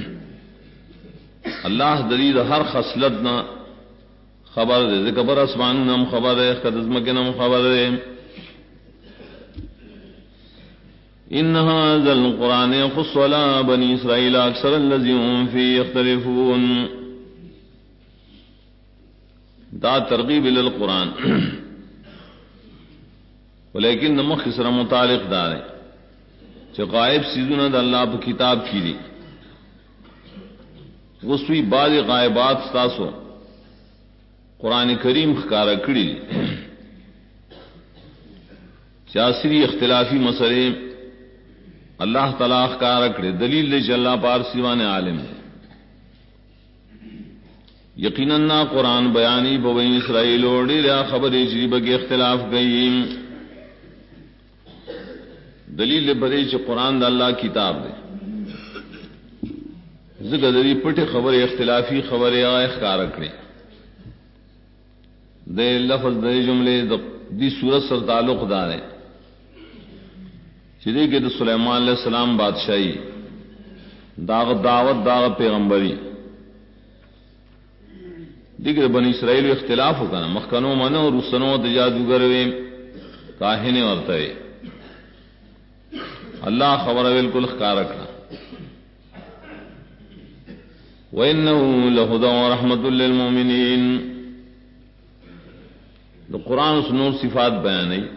اللہ دلید ہر خصلت نا خبر دے ذکر اسمان نم خبر دے خدزمک نم خبر دے. ان هذا القرآن يقص على بني إسرائيل أكثر الذين هم فيه يختلفون. دا ترغیب الى القرآن ولیکن نمخ سره متعلق دار ہے چې غائب سیزونه د الله په کتاب کې دي. وسوی بعض غائبات تاسو قرآن کریم ښکارا کړی چې اصلي اختلافي مسئلے اللہ تعالیٰ اخکار کرے دلیل دے اللہ پار سیوان عالم ہے. یقیناً قرآن بیانی بوئی اسرائیل اوڑی ریا خبر جریب کے اختلاف گئی دلیل برے چ قرآن دا اللہ کتاب دے ذکر دری پٹھ خبر اختلافی خبر اخکار کرے دے لفظ دے جملے دی صورت سر تعلق دار ہے چدے کے تو سلیمان علیہ السلام بادشاہی داغ دعوت داغ پیغمبری دیگر بنی اسرائیل اختلاف ہوگا نا مخکنوں منو اور رسنوں تجادوگر کاہنے ورتا ہے اللہ خبر بالکل خکار رکھنا. وَإِنَّهُ لَهُدًى وَرَحْمَةٌ لِّلْمُؤْمِنِينَ. تو قرآن اس نور صفات بیان ہے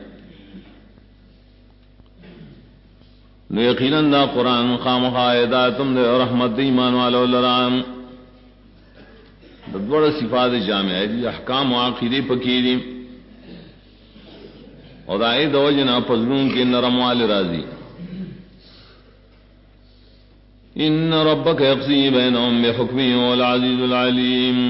نو یقیناً دا قرآن خامخا ہدایتم دے اور رحمت دی ایمان والو لرام دوڑ صفات جامع ہے دی احکام و عقیدے پکیری اور دائی دو جنا فضلون کے نرم وال راضی. ان ربک یقضی بینہم بحکمی والعزیز العلیم.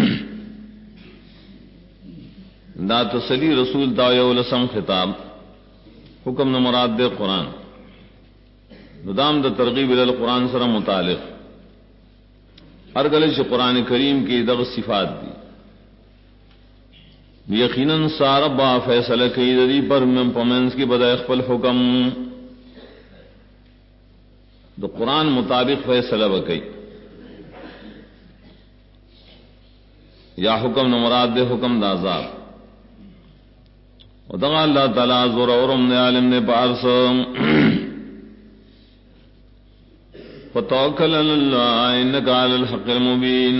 دا تسلی رسول داوی لسم خطاب حکم نہ مراد دے قرآن ندام دا ترغیب الى القرآن سره متعلق ہر گلے سے قرآن کریم کی دغ صفات دی یقیناً سارا با فیصلہ کی دی پر من پمنس کی بدائے خپل حکم دا قرآن مطابق فیصلہ بکی یا حکم نہ مراد دے حکم دا عذاب و دغا اللہ تعالی زور اورم نے عالم نے پارسم فتوکل علی اللہ انک علی الحق المبین.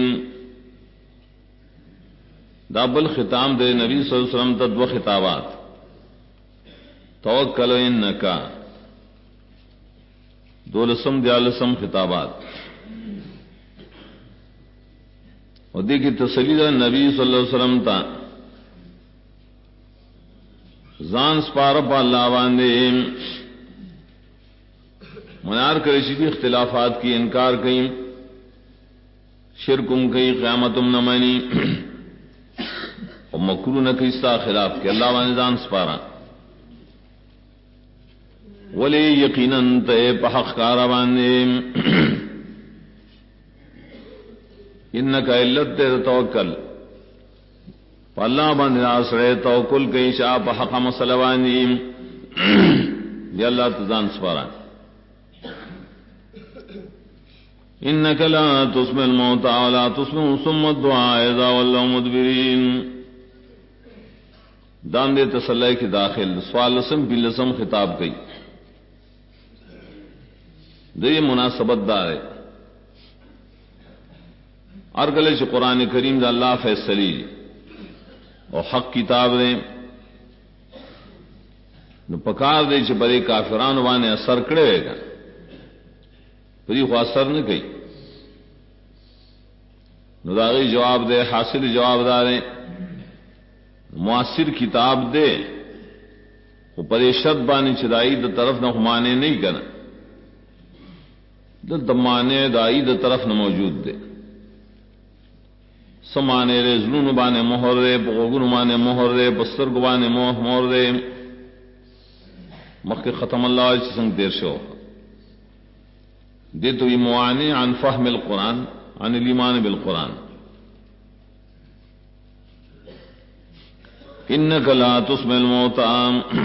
داب الختام دے نبی صلی اللہ علیہ وسلم تدو خطابات توکل انکا دولسم دیالسم خطابات اور دیکھی تسلید نبی صلی اللہ علیہ وسلم تا زان سپارپ اللہ باندے منار کرے شدی اختلافات کی انکار کہیں شرکم کہیں قیامتم نمانی اور مکرو نہ کستا خلاف کے اللہ وانزان سپارا ولی یقیناً تے پحق کارا باندے انکا علت تے توکل اللہ باندے آسرے توکل کہیں شاہ پحق مسئلہ باندے یا اللہ تزان سپارا انک لا تسمع الموتى ولا تسمع ثم الدعاء اذا ولوا مدبرین. دان دے تسلی کی داخل سوال لسم بلسم خطاب کئی دے مناسبت دار ہے. ارگلے چ قرآن کریم دا اللہ فیصلی اور حق کتاب دے نو پکار دے چ بڑے کافران وانے اثر کڑے ہوئے گا پری خو اثر نہ کئی نو داغی جواب دے حاصل جواب دارے معاصر کتاب دے وہ پرے شرط بانی چدائی دا طرف نہ مانے نہیں کرنا دمانے دائی دا طرف نہ موجود دے سمانے رے زلون بانے مہر رے بغن مانے مہر رے بستر گوانے مہر رے مخ ختم اللہ سنگ دیر شو دے تو معانے عن فہم القرآن عن الایمان بالقرآن. انک لا تسمع الموتى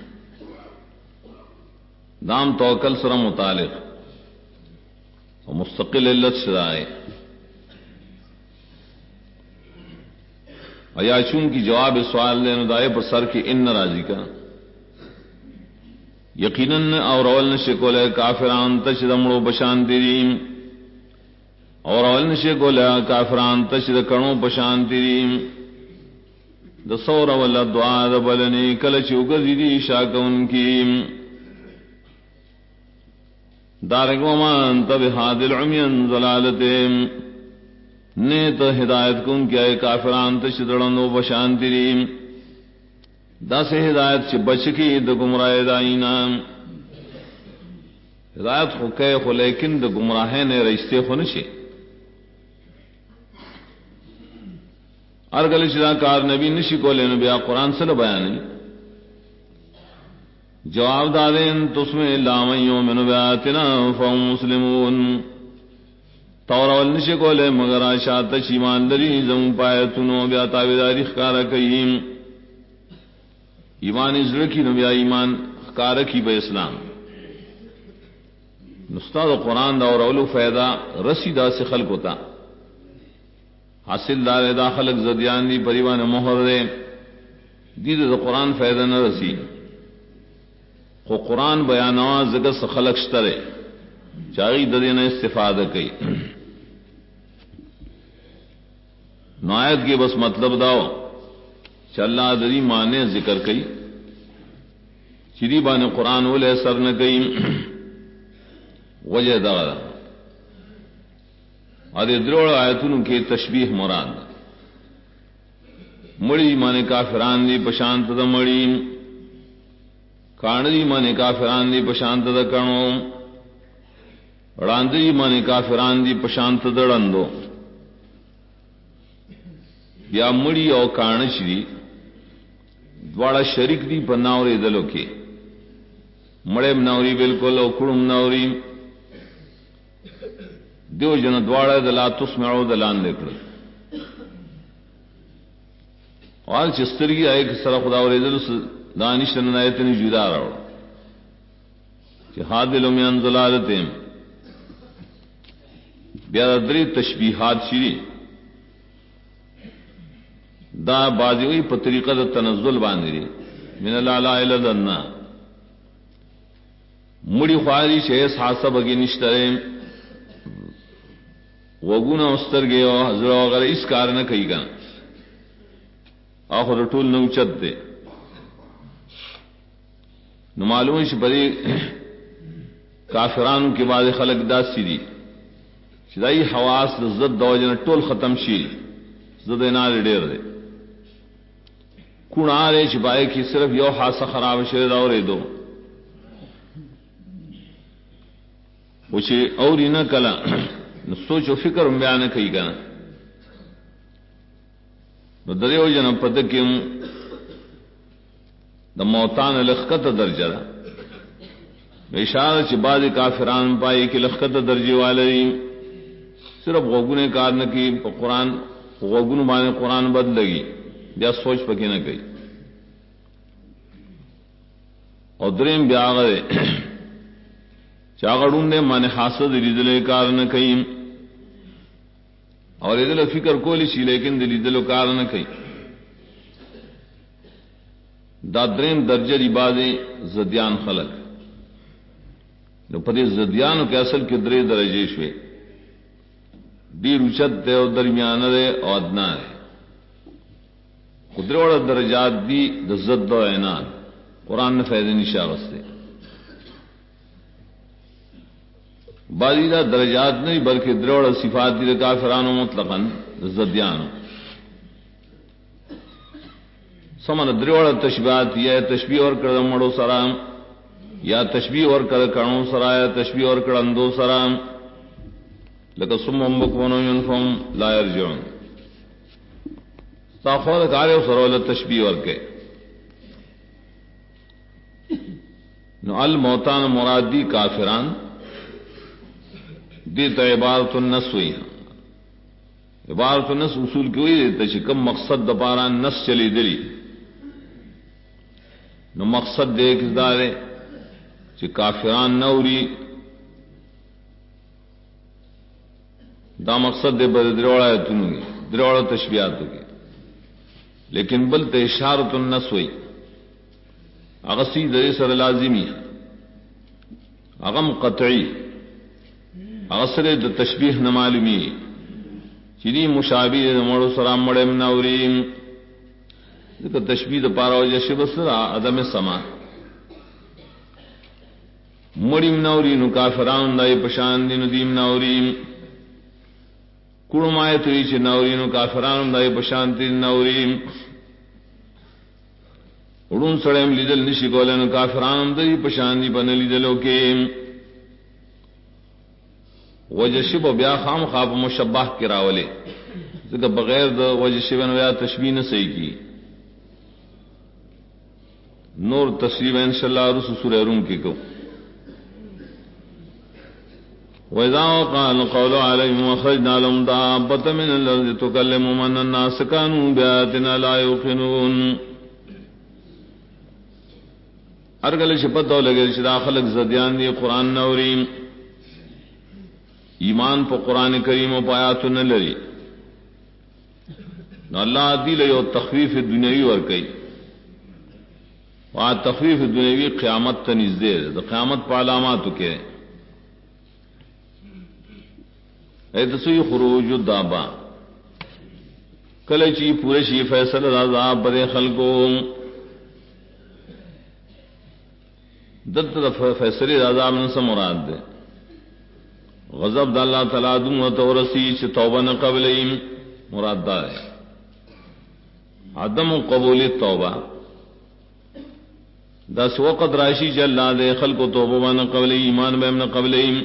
دام توکل سر متعلق اور مستقل علت شرائے ایاچون کی جواب سوال لینا دائے پر سر کی ان راضی کا یقیناً اور اول نشکول کافران تشد مڑو بشان تیریم اور اول نشکول کافران تشد کنو بشان تیریم دسور ولا دعا دبلنی کلچ اگزیدی شاکون کی دارگومان تب حادل عمین ضلالتیم نیت ہدایت کن کیا کافران تشدڑن و بشان تیریم دا سے ہدایت چھ بچکی دا گمراہ دائینا ہدایت خو کئے خو لیکن دا گمراہ نے رشتے خو نشے ارگل چدا کار نبی نشی کو لے نبی قرآن سے بیانی جواب دارین تسمع لا من یؤمن بآیاتنا فهم مسلمون طور اول نشی کو لے مگر آشات ایمان دری زم پایتنو بیا تابداری خکارا کئیم ایمان ازرکی نو بیا ایمان خکارا کی با اسلام نستاد قرآن دا اور اولو فیدہ رسی دا سے خلق ہوتا حاصل دار دا خلق زدیان دی پریوان مہر دے دید دا قرآن فیدہ نہ رسی خو قرآن بیانوا زگس خلق شترے چاہی ددینا استفادہ کئی نایت کے بس مطلب داو چلا دری مانے ذکر کئی چری بان قرآن ولے سر نہ کئی وجہ دارا اور دروڑ آیتن کے تشبیح مراد مڑی مانے کافران دی پشانت دا مڑی کانڑی مانے کافران دی پشانت دا کانو راندی مانے کافران دی پشانت دا رندو یا مڑی او کانش دی دوڑا شریک دی پناوری دلو کے مڑے مناوری بالکل او کڑم مناوری دیو جن دوڑا دلا تسمعو دلان لکڑ اور چسترگی آئے کہ سر خدا وری دل دانشن آیتنی جدا رہو کہ حادل من ضلالتهم بیا دری تشبیحات شری دا بازی په طریقه د تنزل باندې من الاعلى الى الادنى مڑی خواری شیس حاسب اگی نشترے وگونا استر گئے حضر وغیرہ اس کار نہ کئی گا آخر ٹول نہ اچت دے نو معلوم ہے بڑی کافران کے بعد خلق داسی دی شدائی حواس زد دوجن ٹول ختم شی زد نال ډیر دے کونارے چبائے کی صرف یو حاسہ خراب شیر اور دو وچے اور نہ کلا نو سوچ و فکر بیان کئی گا نو دریو جن پدکم دا موتان لخت درجہ دا اشارہ چ بعد کافران پائی کہ لخت درجے والے صرف غوگنے کار نہ کی قرآن غوگن بانے قرآن بد لگی یا سوچ پکی نہ گئی. اور دریم بیاغه چاغړون دې من حاسد لیدلې کار نه کوي اور دې فکر کولی شي لیکن دې لیدلو کار نه کوي. دا دریم درجه دی بازي زديان خلق. نو په دې زديانو کې اصل کې درې درجه شوي. ډیر اوچت دی او درمیانه دی او ادنا دی. قدرت درجات دی د زد او عناد قرآن نے فائدے نشا وستے بازی دا درجات نہیں بلکہ دروڑ صفات دی کافرانو مطلقاً زدیانو سمن دروڑ تشبیہات یا تشبیہ اور کر مڑو سرام یا تشبیہ اور کر کڑوں سرا یا تشبیہ اور کڑندو سرام لکہ سمم بکونو ینفم لا یرجعون تاخور کارے سرول تشبیہ اور کے نو الموتان مرادی کافران دیتا عبارت النس ہوئی. عبارت النس اصول کی ہوئی دیتا چی کم مقصد دپاران نس چلی دلی نو مقصد دے کس دارے چی کافران نوری دا مقصد دے بر دروڑا تنوی دروڑا تشبیہاتو کی لیکن بلتے اشارت النس ہوئی اغسی دری سر لازمی اغم قطعی اغسر د تشبیح نمالمی چینی مشابی مڑو سرام مڑے منوریم تشبیح د پارا وجہ شبسرا عدم سما مڑی منوری نو کافران دائی پشان دی نو دیم نوریم کڑم آئے توی چی نوری نو کافران دائی پشان دی نوریم اڑون سڑیم لیدل نشی کولن کافران دری پشاندی بن لیدلو کے وجشب بیا خام خواب مشبہ کراولے ذکر بغیر دا وجشب بیا تشبیہ نہ صحیح کی نور تصریب انشاءاللہ رسو سورہ روم کی کو وَإِذَا وَقَعَ الْقَوْلُ عَلَيْهِمْ وَأَخْرَجْنَا لَهُمْ دَابَّةً مِنَ الْأَرْضِ تُكَلِّمُهُمْ أَنَّ النَّاسَ كَانُوا بِآيَاتِنَا لَا يُوقِنُونَ ارگل شپت ہو لگے شدا خلق زدیان دی قرآن نوریم ایمان پا قرآن کریم و پایات نہ لری نو اللہ دی لئے تخفیف دنیاوی ورکی وہاں تخفیف دنیاوی قیامت تنیز دیر دا قیامت پا علاماتو کے ایتسوی خروج الدابا کلچی پورے شی فیصل عذاب بدے خلقوں دت فیصلے عذاب نے مراد دے غضب د اللہ تعالی دم و تورسی چ توبہ نہ قبلیم مراد دا ہے عدم قبول توبہ دس وقت راشی چ اللہ دے خلق و توبہ نہ قبل ایمان بہم نہ قبلیم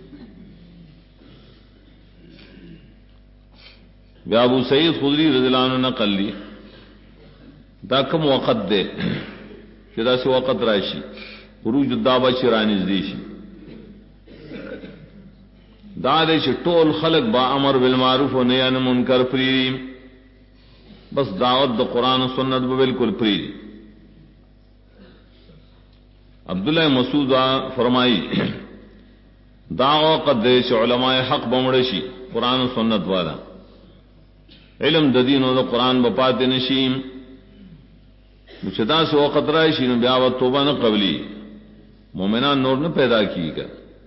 یا ابو سعید خدری رضی اللہ عنہ نقل لی دا کم وقت دے کہ دا سے وقت راشی خروج الدعوہ چرانیز دیشی دا دے چھ ٹول خلق با امر بالمعروف و نہی عن منکر پریری بس دعوت دا قرآن و سنت با بالکل پریری. عبداللہ مسعود فرمائی دا وقت دے چھ علماء حق بمڑشی قرآن و سنت والا علم ددین و دا قرآن بپاتے نشیم مچدا سے وقت رائشی نو بیاوت توبہ نہ قبلی مومنان نور نہ پیدا کی گا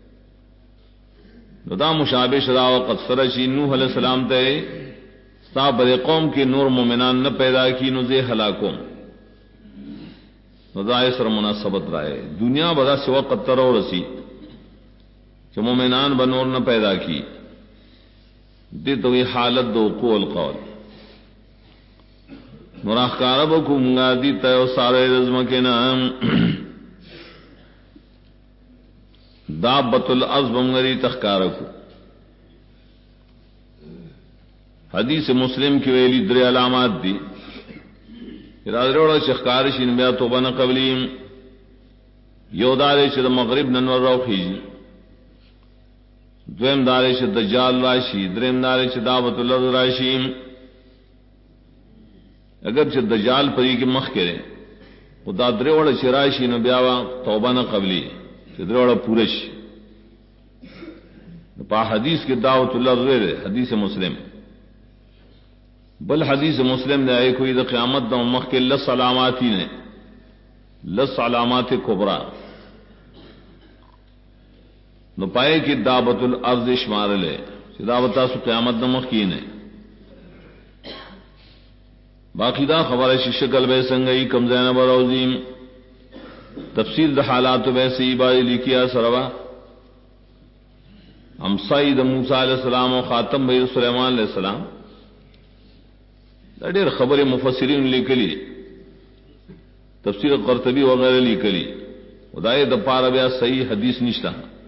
دا مشابہ شدا وقت سرشی نوح علیہ السلام تے ستا بر قوم کی نور مومنان نہ پیدا کی نو زی ہلاکوں نو دا سر مناسبت رائے دنیا بدا سے وقت ترو رسی کہ مومنان بنور نہ پیدا کی دی تو یہ حالت دو قول قول نوراخ کارب کو منگا دی تیو سارے رزم کے نام دابت العزب منگری تخکارکو حدیث مسلم کی ویلی در علامات دی ارادروڑا چخکارشی نبیا توبہ قبلیم یو دارے چھ دا مغرب ننور روخیجی دویم دارے چھ دجال راشی دریم دارے چھ دعوت الارض راشیم اگر چھ دجال پری کی مخ کرے خدا درے وڑا شرائشی نو بیاوا توبہ نہ قبلی درے وڑا پورش پا حدیث کی دعوت اللہ رضے حدیث مسلم بل حدیث مسلم نے آئے کوئی دا قیامت دا مخ کے لس علاماتی نے لس علامات کبرا نو پائے کی دعوت الارض شمار لے دعوتا سو قیامت دا مخ کی نے باقی دا خبر شکل بے سنگئی کم زینب روزیم تفصیل دا حالات ویسے ہی باری لکھیا سروا ہم سعید موسیٰ علیہ السلام و خاتم بیر سلیمان علیہ السلام دیر خبر مفسرین لکلی تفسیر قرطبی وغیرہ لکلی خدای دا پارا بیا صحیح حدیث نشتا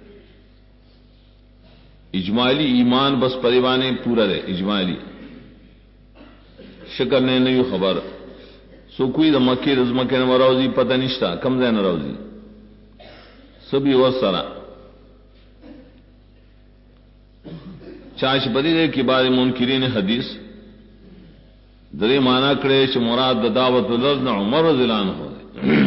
اجمالی ایمان بس پریوانے پورا رہے اجمالی شکل نے نہیں خبر سو کوئی دا مکی رزمکے نوروزی پتہ نشتا کم دے نوروزی سبھی وسرا چاش بدی دے کی بارے منکرین حدیث درے مانا کرے چ مراد دعوت الارض عمر رضی اللہ عنہ ہو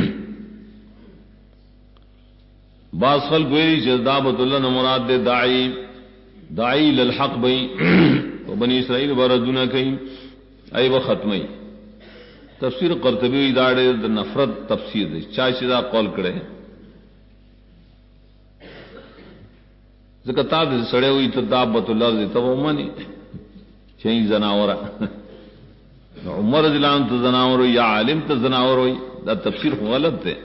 بعض خلق ویلی چ دعوت اللہ مراد دے داعی للحق بئی و بنی اسرائیل بردنا کہیں ای و ختمی تفسیر قرطبی ادارے نفرت تفسیر دے چاش دا قول کرے زکتا دے سڑے ہوئی تو دعوت الارض تو منی چہیں زناورا عمر رضی اللہ عنہ تو زناور ہوئی یا عالم تو زناور ہوئی دا تفسیر غلط ہے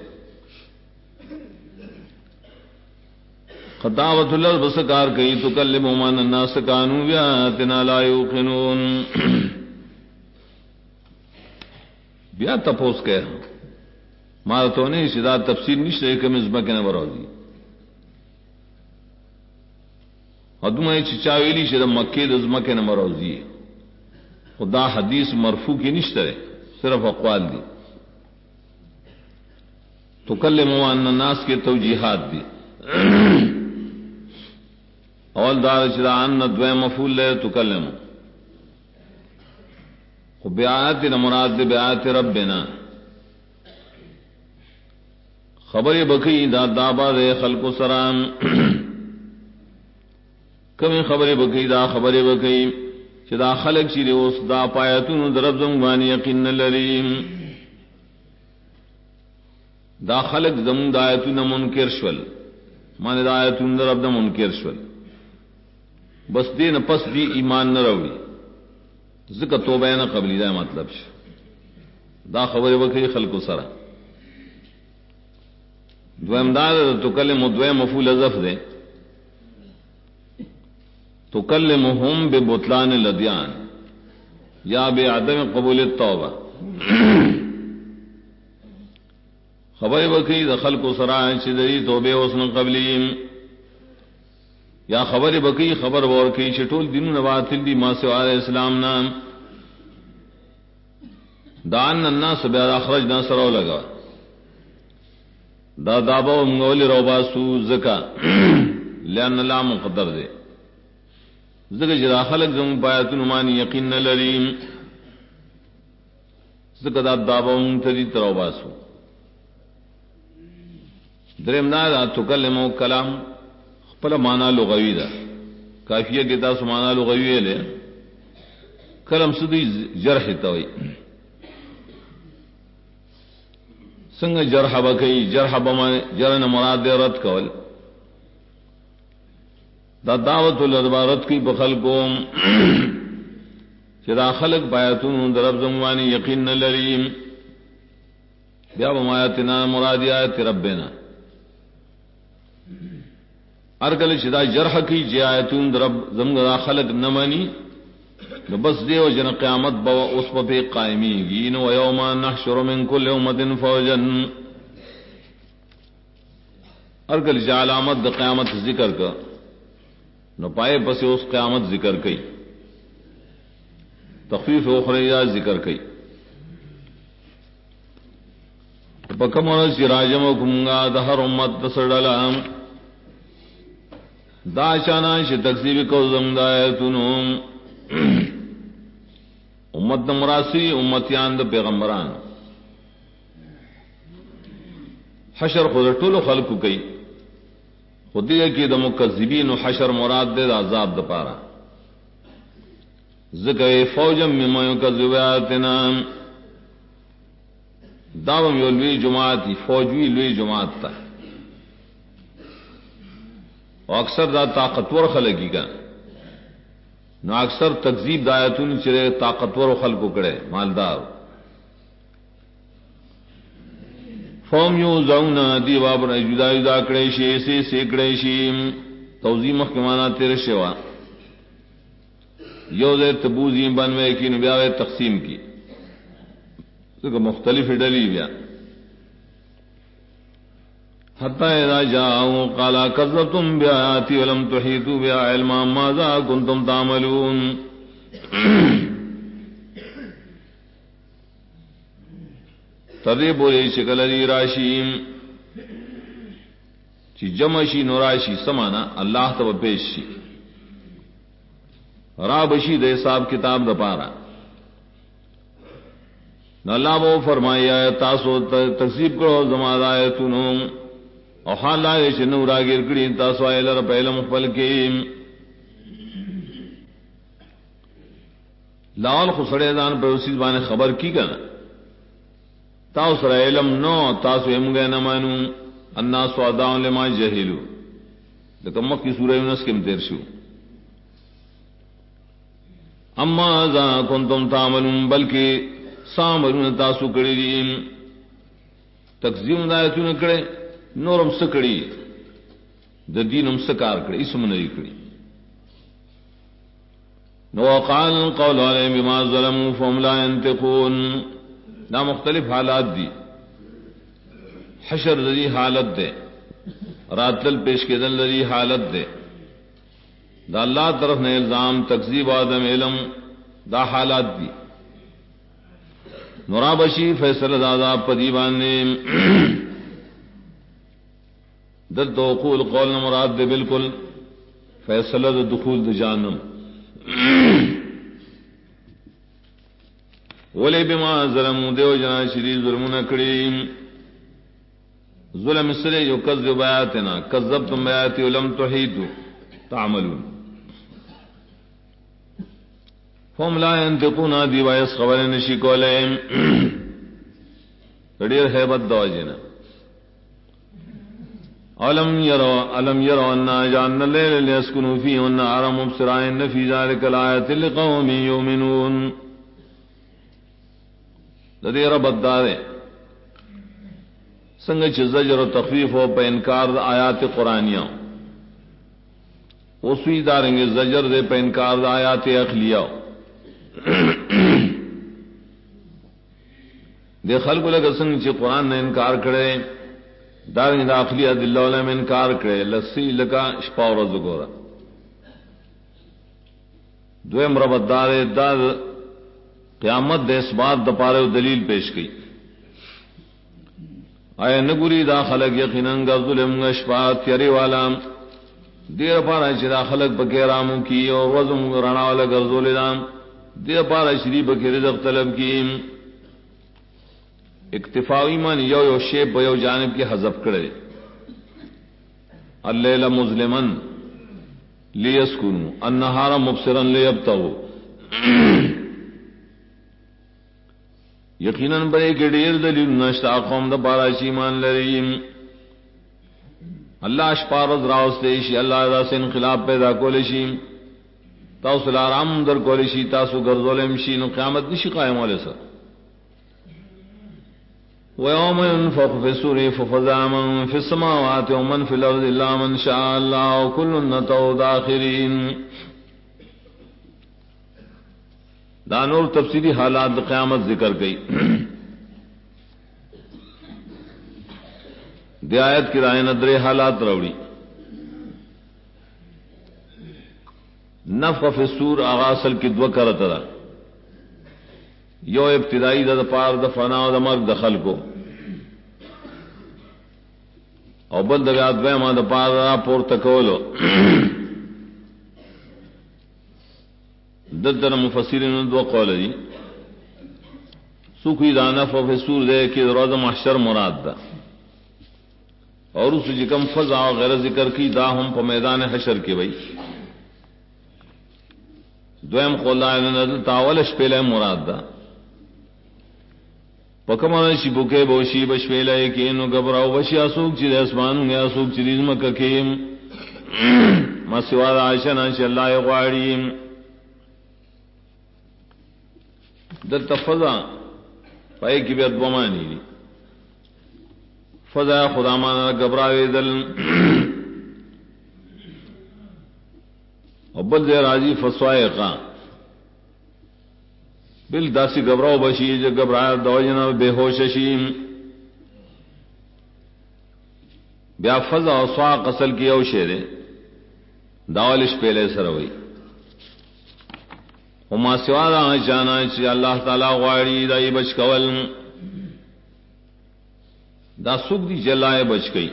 خطاوت اللہ بسکار کئی تکلم من الناس کانوا بیاتنا لا یوقنون بیا تپوس کہ مارا تو نہیں سیدھا تفسیر نشتے کہ مزبہ کے نبر ہوگی حدمہ چچاویلی شدہ مکی دزمہ کے نبر ہوگی خدا حدیث مرفوع کی نشترے صرف اقوال دی تکلم من الناس کے توجیحات دی اول دار چدا ان دوے مفعول لے تکلم خو بیات مراد دے بیات ربنا خبر بکی دا دابا دے خلق سرام کمی خبر بکی دا خبر بکی چدا خلق چی دے اس دا پایتون درب زمانی یقین لریم دا خلق زمون دا آیتون منکر شول مانے دا آیتون درب دا منکر شول بس دین پس دی ایمان نہ روی ذکر توبہ نہ قبلی دا مطلب دا خبر وکي خلق سرا دویم دار تکلم دویم مفعول ظرف دے تکلمهم ببطلان الادیان یا بعدم قبول التوبہ خبر وکي دا خلق سرا چدی توبہ وسن قبلیم یا خبر بکی خبر ور کی چٹول دینو نواتل دی ما سوا علیہ السلام نام دان الناس بیا اخرج ناصر لگا دا دابو مول روباسو زکا لان لا مقدر دے زکا جرا خلق زم بایت نمانی یقین لریم زکا دا دابو منتدی تروباسو دریم نا تکلمو کلام پلا مانا لغوی دا کافیہ کے تاس مانا لغوی لے کلم سدی جرح توئی سنگ جرح بکی جرح بمان جرن مراد دے رد کول دا دعوت الادبا رد کی بخلقوم چدا خلق بایتون درب زموانی یقین لریم بیا بمایتنا مرادی آیت ربنا ارکل شدا جرح کی جایتون درب زمگا خلق نمانی بس دیو جن قیامت بوا اس پہ قائمی گین و یوم نحشر من کل امت فوجن ارکل جا علامت دا قیامت ذکر کا نو پائے پس اس قیامت ذکر کئی تخفیف اخرى ذکر کئی پکم ورس راجم کمگا دہر امت تسڑلام دا چاناش تکذیب کو زمدایتنو امت مراسی امتیان دا پیغمبران حشر خود ټولو خلقو کوي خودی کی د مکذبین و حشر مراد دے دا عذاب دا پارا ذکر فوجم مما یکذب آیاتنا داوم یو لوی جماعتی فوجوی لوی جماعت تا و اکثر دا طاقتور خلقی کا نو اکثر تکذیب دا آیاتون چرے طاقتور خلقو کرے مالدار فوم یو زونا دی بابر جدا جدا کڑے شی سے سیکڑے شی توضیح محکمانہ تیرے شوا یو دے تبوزی بنوے کی نبیاوے تقسیم کی تو مختلف ڈلی بیا حتی اذا جاؤ قالا کذبتم بیاتی ولم تحیطوا بیا علما ماذا کنتم تعملون تدے بولے شکل علی راشیم چی جمشی نوراشی سمانا اللہ تب پیش شی رابشی دے صاحب کتاب دا پارا نہ اللہ وہ فرمایا تاسو تکذیب کرو زماد آیتونو او حال لائے چنو راگیر کری تاسو آئے لر پہلم خپل کی لاول خسڑے دان پر اسی بانے خبر کی کنا تاسو سره علم نو تاسو هم غنه مانو الناس واداء لما جهلوا لکه مکه سوره یونس کې تیر شو اما ذا کنتم تعملون بلکې سامرون تاسو کړی دي تکذیب دایتونه کړي نورم سکړي د دینم سکار کړي اسم نه کړي نو قال قول علیهم بما ظلموا فهم لا ينطقون نا مختلف حالات دی حشر ذری حالت دے راتل پیش کے دل ذری حالت دے دا اللہ طرف نے الزام تکذیب آدم علم دا حالات دی نورابشی فیصل دادا پدیبان نے دل تو قول قول مراد دے بالکل فیصلہ دخول د جانم ولی بما ظلمو دیو جنا شری ظلمون کریم ظلم سرے جو کذب آیاتنا کذبتم آیاتی ولم تحیطوا تعملون فهم لا ينطقون دی وایس خبر نشی کولیم دیر حیبت دو جنا علم یرو انا جعلنا اللیل لیسکنوا فیہ والنہار مبصرا ان فی ذلک الآیات لقوم یؤمنون ددی ربط دارے سنگ چ زجر و تخفیف ہو پہ انکار آیات قرآنیاں وہ سوئی داریں گے زجر دے پہ انکار آیات عقلیہ دے خلق لگا سنگ چ قرآن نے انکار کرے داریں دا عقلیہ دل میں انکار کرے لسی لگا شپا و رز گورا دویم ربط دارے دار قیامت دے اس بات دپارے و دلیل پیش کی آئے نگوری دا خلق یقیناً گا ظلم اشپات تیاری والا دیر پارا چرا خلق بکی رامو کی اور وزم رانا والا گرزول رام دیر پارا شری بکی رزق طلب کی اکتفاوی من یو شیب بیو جانب کی حذف کرے اللیل مظلمن لیسکنو النہار مبصرن لیبتغو یقیناً بڑے کے ڈیر دلیل نشتا قوم دا پارا ایمان لریم اللہ اشپارز راوستیشی اللہ دا سے انقلاب پیدا کولیشی تاسو الارام در کولیشی تاسو گرزولم شی نو قیامت نشی قائم والے سر وَيَوْمَ يُنفَخُ فِي الصُّورِ فَفَزِعَ مَن فِي السَّمَاوَاتِ وَمَن فِي الْأَرْضِ إِلَّا مَن شَاءَ اللَّهُ وَكُلٌّ أَتَوْهُ دَاخِرِينَ دانور تفصیلی حالات قیامت ذکر گئی دی آیت کی رائے ندرے حالات روڑی نفخ فی الصور آغاسل کی دو کرتا دا یو ابتدائی دا پار دا فنا و دا مرگ دخل کو او بل دا بیادویما دا پار دا پور تکولو ددر مفسرین دو قول دی سوکوی دا نفخ فی الصور دے کہ روز محشر مراد دا اور اس جکم فضا وغیرہ ذکر کی دا ہم پا میدان حشر کے بھئی دویم قولائن ندل تاولش پیلے مراد دا پکمان شی بکے بوشی بش پیلے کینو گبراو بشی آسوک چید اسمانوں گے آسوک چید مککیم ما سواد عائشہ نانشی اللہ غواریم دل تفضا پائے کی بیت بمانی دی فضا خدا مانا گبراوی دل ابل دے راجی فسوائقا بل داسی گبراو بشی جو گبرایا دوجنا بے ہوش شیم بیا فضا و سواق اصل کی او شیرے داولش پہلے سروئی وما سواد آنچانا چی اللہ تعالی غواری دائی بچ کول دا سکھ دی جلائے بچ گئی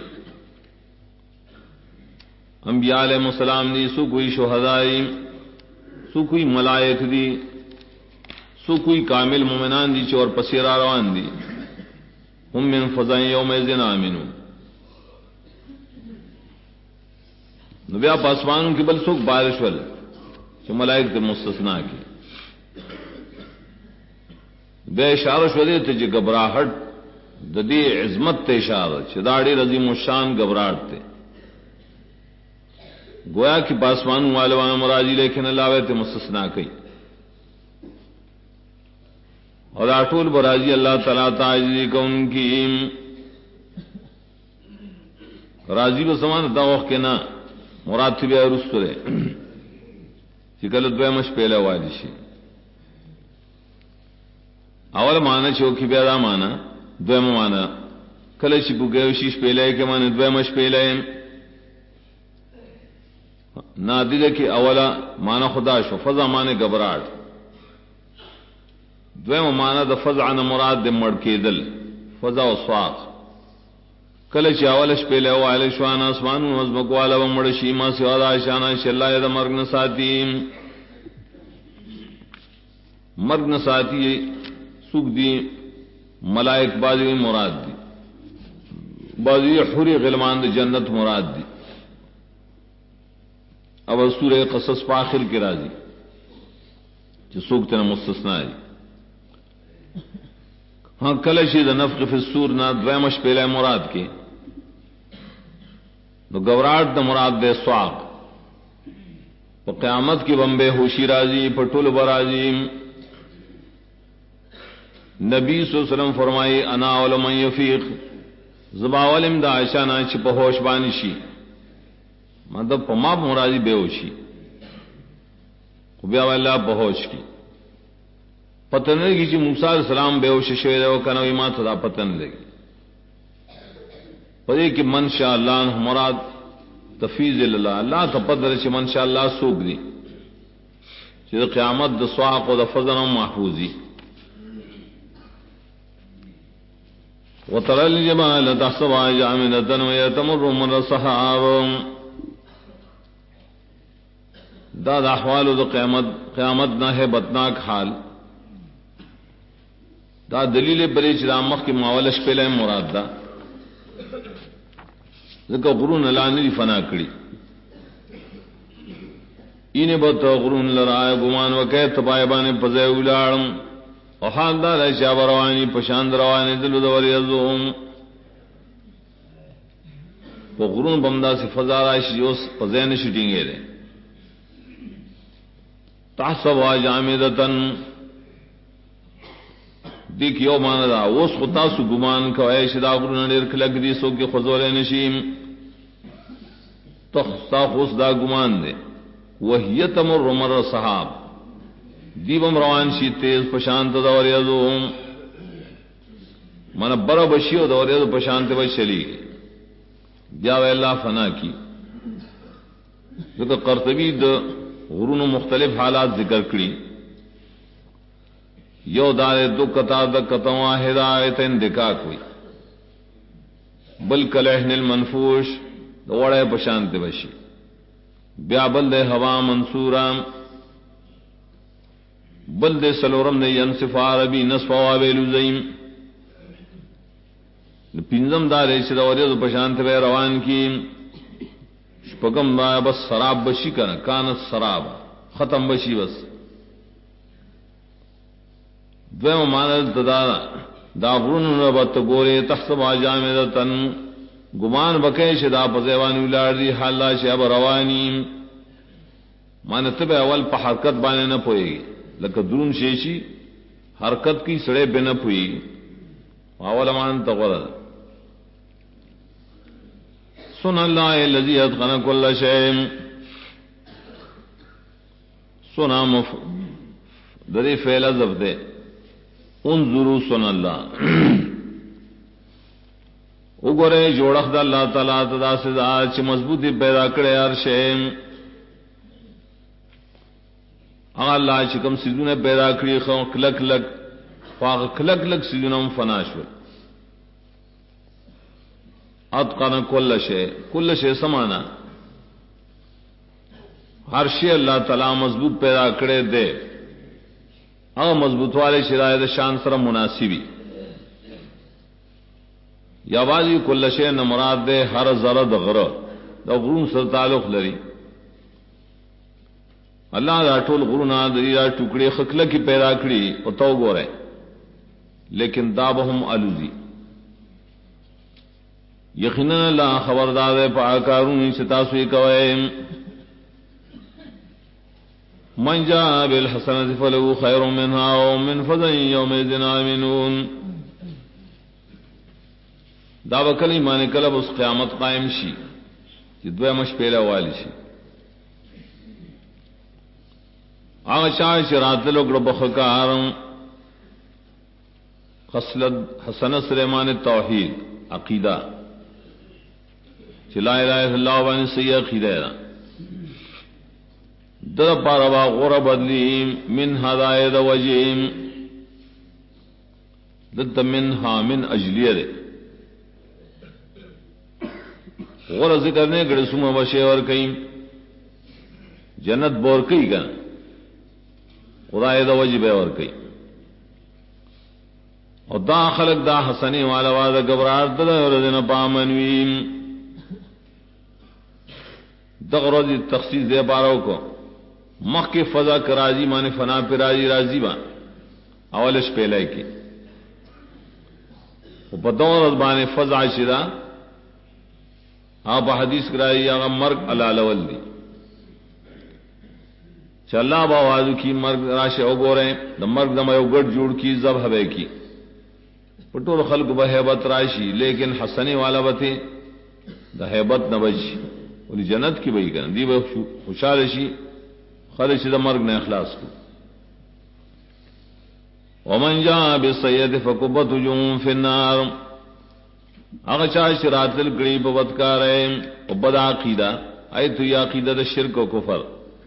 انبیاء علیہ السلام دی سو کوئی شہدائی سو کوئی ملائک دی سو کوئی کامل مومنان دی چور پسیرا روان دی ہم من فضائیں یوم ذن آمنون نبیا پاسمانوں کی بل سوک بارش ول جو ملائک دے مستثناء کی بے اشارش ولے تے جی گبراہٹ ددی عظمت تے اشارہ چداڑی رضیم الشان گبراہٹ تے گویا کی پاسمانوں والوانا مراجی لیکن اللہ ویتے مستثناء کی اور آٹول براجی اللہ تعالیٰ تعالی کو ان کی راضی بسمان داوخ کے نا مراد بیا رسترے چکل دویمش پہلے واجشی اول مانا چوکی بیادا مانا دویم مانا کلچ بگیوشیش پہلے کے مانا دویمش پہلے نادیدہ کی اولا مانا خدا شو فضا مانے گبراٹ دویم مانا دا فضا نا مراد دے مڑکی دل فضا و سواق کلچ اولش پہلے او آئل شوانا اسمان وزمکوالا و مڑشی ما سوادا شانا شاللہ دا مرگ نساتی مرگ نساتی سوک دی ملائک بازی مراد دی بازی حوری غلمان دی جنت مراد دی اب سورہ قصص پاخر کی راضی جو سوک تینا مستثناء دی ہاں کلشی دا نفق فی السور نا دویمش پہلے مراد کے نو گوراٹ دا مراد دے سواق پا قیامت کی بمبے ہوشی راضی پٹول برازی نبی صلی اللہ علیہ وسلم فرمائی انا علمان یفیق زباولم دا عائشانا چی پا ہوش بانی شی مطلب پا ما مرادی بے ہوشی خبیاو اللہ پا ہوش کی پتن لگی چی موسیٰ علیہ السلام بے ہوش شوئے دے وکنوی ما تدا پتن لگی پدے کہ من شاء اللہ مراد تفیض اللہ اللہ تپدر چی من شاء اللہ سوک دی چی دا قیامت دا سواق و دا فضن و محفوظی وَتَرَى الْجِبَالَ تَحْسَبُهَا جَامِدَةً وَهِيَ مَرَّ السَّحَابِ دا احوال دا قیامت نہ ہے بدناک حال دا دلیل بری چرامخ کی معولش پہلے مراد دا ذکر غرون لانی دی فنا کری اینے بتا غرون لرائے گمان وکے تبائبان پزے اولارم اور حال دار ایشا بروانی پشاند روانی دل دوری ازوم وہ غرون بمدہ سے فضا رائش جوس پزے نشٹیں گے رہے تحسبها جامدتن دیکھ یو مانا دا وس خطا سو گمان کو ایش دا غرون ڈیر کلک دی سو کی خضول نشیم تخصا خس دا گمان دے وہی تمر مر صحاب دیبم روان شی تیز پشانت دور یزوم من برا بشیو دور یزو پشانت بشلی جاوے اللہ فنا کی ذکر قرطبی دا غرون مختلف حالات ذکر کری یو دار دو قطع دا قطع واحدہ آیتین دکا کوئی بل کلحن المنفوش دوڑے پشانت بشی بیا بل دے ہوا منصورام بل دے سلورم دے ینصف عربی نصف وابیل زیم پینزم دارے چې د وریځو په شان ته روان کی شپږم دا بس سراب بشي کنه کانت سراب ختم بشي بس دویم معنی دا غرونو ربط گورے تحسب جامدتن گمان بکے شدا پزیوانی ولار دی حالا شب روانی معنی تب اول پا حرکت بانے نہ پوئے گی لکہ درون شیشی حرکت کی سڑے بے نہ پوئی اول مان تغرد سن اللہ الذی اتقن کل شیء سنا دری فعل ضبط دے انظروا سن اللہ وګوره جوړخ د الله تعالی تدا سزا چې مضبوطی پیدا کړي هر شی الله چې کوم سيزونه پیدا کړی خو کلک لک فاغ کلک لک سيزونه فنا شو اتقن کل شی سمانا ہر شی اللہ تعالی مضبوط پیدا کړي دے او مضبوط والے شرائط شان سره مناسبی یا واجی کل شی نہ مراد دے ہر ذرہ د غره د غرون سره تعلق لري اللہ دا ټول غرونه د یا ټوکړي خکله کی پیدا کړي او تو ګوره لیکن دابهم الوزی یقینا لا خبردار ہے پاکارون ستاسوی کوي من جاء بالحسنة فله خير منها ومن فضل يومئذ آمنون دا وکلی معنی کلب اس قیامت قائم شي چې دوی مش پیلا والی شي هغه چې راتلو ګړو بخکار خصلت حسن سلیمان التوحید عقیدہ چې لا اله الا الله باندې صحیح عقیدہ در پاروا غور بدلی من ہدایت وجیم دت منها من اجلیہ دے غور ذکر نے گڑ سم وشے اور کئی جنت بور کئی گا خدای دا وجب اور کئی اور دا خلق دا حسنی والا وادا گبرار دا اور دن پامنویم دغرض تخصیص دے پارو کو مخ کے فضا کراجی مانے فنا پہ راجی راضی با اولش پہلے کی بدور بانے فضا شدہ آپ حدیث کرائی یا مرگ علالول دی چلا باوازو کی مرگ راشے او گو رہے دا مرگ دم او گڑ جوڑ کی زب حبے کی پٹور خلق بحیبت راشی لیکن حسنی والا بتے دا حیبت نبجی ولی جنت کی بئی کرن دی بے خوشحال شی خالص دا مرگ نے اخلاص کو ومن جاء بالسیئۃ فکبت وجوہهم فی النار اگر چاہ شرات الگڑی بودکار ہے و بدا عقیدہ آئی تو یہ عقیدہ دا شرک و کفر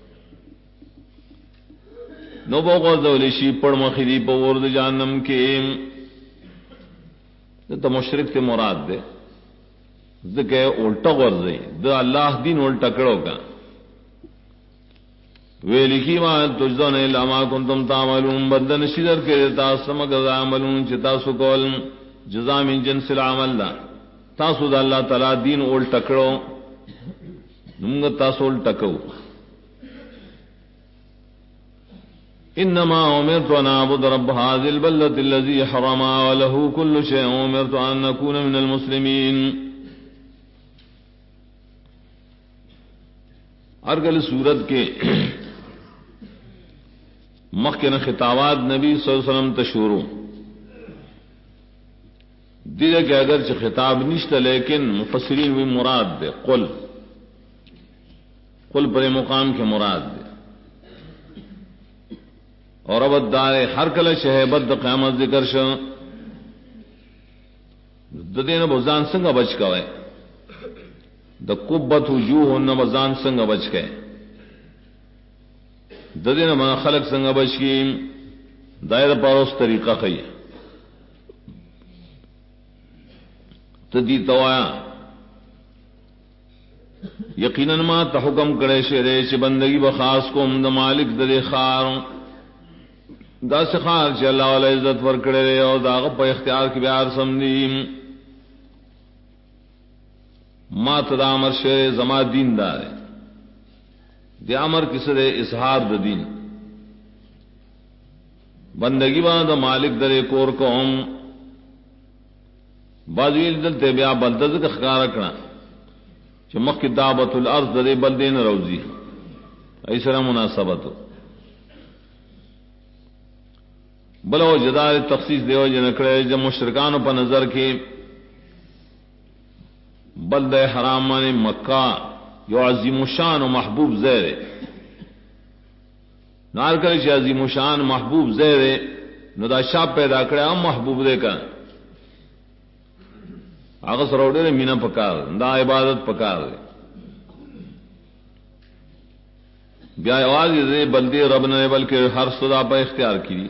نو بغض دولیشی پڑ مخیدی پورد جانم کے تو مشرک تے مراد دے ذکر الٹا غرضی دا اللہ دین الٹا کرو کا ویلکی ما تجزون الا ما کنتم تعملون بدن شدر کے تاسو مگر عملون چې تاسو کول جزاء من جنس العمل دا تاسو د الله تعالی دین اول ټکړو موږ تاسو اول ټکو انما امرت ان اعبد رب هذه البلده الذي حرمها وله كل شيء امرت ان اكون من المسلمين ارگل سورت کے مخکن خطابات نبی صلی اللہ علیہ وسلم تشورو دیدے کہ اگرچہ خطاب نشتا لیکن مفسرین بھی مراد دے قل پر مقام کے مراد دے اور ابد دار ہر کل شہبت قیامت ذکر شو ددین بزان سنگا بچ کوئے دا قبت وجوہ بزان سنگا بچ گئے ددین من خلق سنگا بچ کی دائر پاروس طریقہ خی تدی توایا یقیناً ما تحکم کرے شرے چ بندگی بخاص کو د مالک د خار دا سخار چ اللہ علیہ عزت ور کرے اور دا غ په اختیار کی بیار سمدی ما تدا امر شعر زما دین دار دی امر کسر اظہار د دین بندگی با دا مالک در کور قوم بازویل دلتے بیا بلدز کا خکار رکھنا چمک کی دعوت الارض در بلدین روزی ایسا مناسبت بلو جدار تخصیص دیو جنکڑے جب مشرکانوں پر نظر کے بلد حرام نے مکہ یو عظیم الشان و محبوب زیر نار کرے عظیم الشان محبوب زیر نو دا شاپ پیدا کرے ہم محبوب دے کر آگا سروڑے مینا پکار دا عبادت پکار دے بیا آواز دے بلدی رب نے بلکہ ہر صدا پہ اختیار کی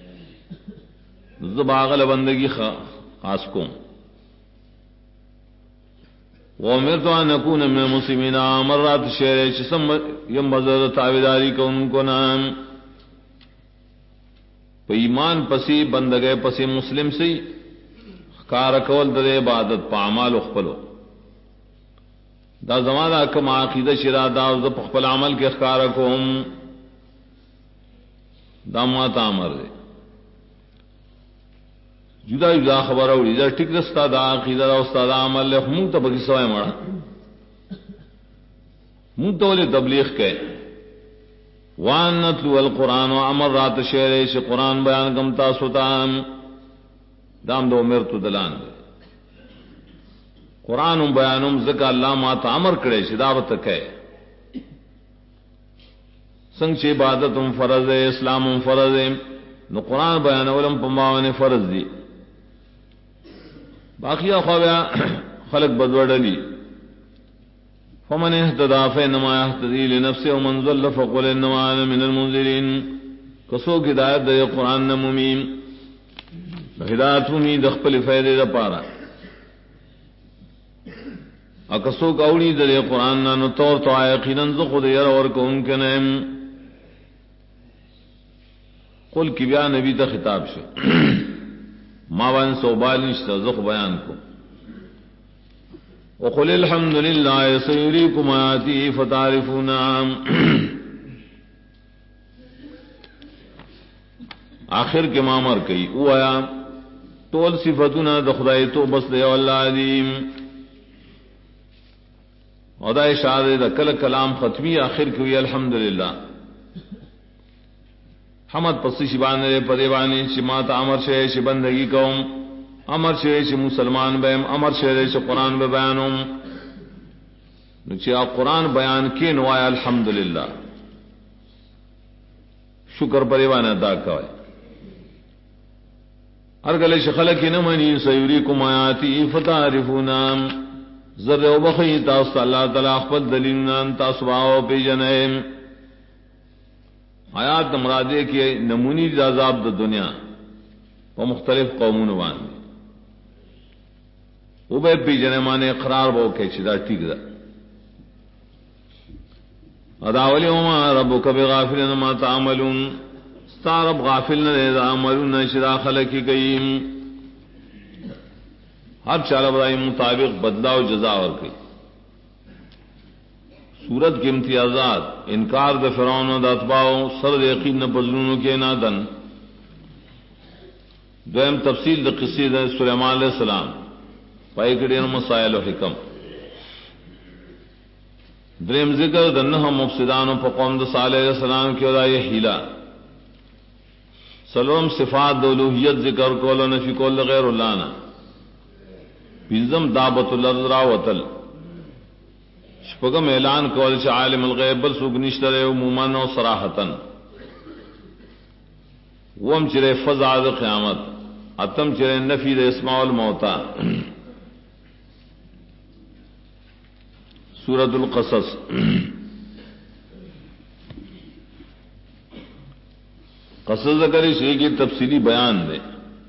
زباغل بندگی خاص کو وَأُمِرْتُ أَنْ أَكُونَ مِنَ الْمُسْلِمِينَ مرات شعر چسم یم مزر تابداری کو ان کو نام پہ ایمان پسی بندگے پسی مسلم سی کارکول در عبادت پا عمال اخپلو دا زمانہ کم عقیدہ شرا دا پخپل عمل کے کارکو ہم دا ماتا عمر دے جدا جدا خبر اوڑی دا ٹک رستا دا عقیدہ دا استاد عمل لے مونگ تا بکی سوائے مڑا مونگ تا ولی تبلیغ کے وان نتلو القرآن و عمر رات شعر ش قرآن بیان کم تاسو تام دام دو مرتو دلان دے قرآن بیانم زکا اللہ ما تا عمر کرے شدابت کے سنگ چھ عبادتم فرض ہے اسلامم فرض ہے نو قرآن بیان علم پماونے فرض دی باقی خوابیا خلق بدوڑلی فمن اهتدى فإنما يهتدي لنفسه ومن ضل فقل إنما أنا من المنذرين کسو کی ہدایت دے قرآن نمومیم ہدایت ممی دخپل فیدے دا پارا اکسو کاولی دے قرآن نانو طور تو آیقیناً زخود یر اور کون کے نیم قل کی بیا نبی تا خطاب شے ماوان سوبال نشتا زخ بیان کو وقل الحمد للہ سیریکم آیاتی فتعرفونا آخر کے مامر کئی او آیا تول صفتنا دخدائی تو بس دے واللہ علیم خدای شاہد دا کل کلام ختمی آخر کوئی الحمدللہ حمد پسی شبانے پدیوانی شمات امر شے ش بندگی قوم امر شے ش مسلمان بہم امر شے ش قرآن بے بیانم نچیا قرآن بیان کی نوایا الحمدللہ شکر پریوان ادا کوئے ہر گلے شخلق نمانی سیوریکم آیاتی فتعرفونا ذر و بخی تاست اللہ تعالی اخبت دلیلنان تاسباو پی جنہم آیات مرادے کے نمونی عذاب دا دنیا و مختلف قومون وان وہ بے پی جنے مانے اقرار بو کے چدا ٹھیک دا اداولی وما ربک بغافل ما تعملون ستا رب غافل نہ دا عملون شدا خلقی گئیم ہر چال برائی مطابق بدلا و جزا اور کی سورت کے امتیازات انکار د فرعون و اتباع سر یقین نہ بزلونوں کے نادن دویم تفصیل د قصے د سلیمان علیہ السلام پای کڑین مسائل و حکم دریم ذکر د نہ مفسدان و قوم د صالح علیہ السلام کی ادا یہ ہیلا سلام صفات د الوہیت ذکر کول و نفی کول غیر اللہ نہ بنظم دعوت الارض وتل شپگم اعلان کول چ عالم الغیب بل سوگ نشترے عموما و صراحتن وم چرے فزع قیامت اتم چرے نفی د اسماء الموتا سورۃ القصص قصص ذکر شیء کی تفصیلی بیان دے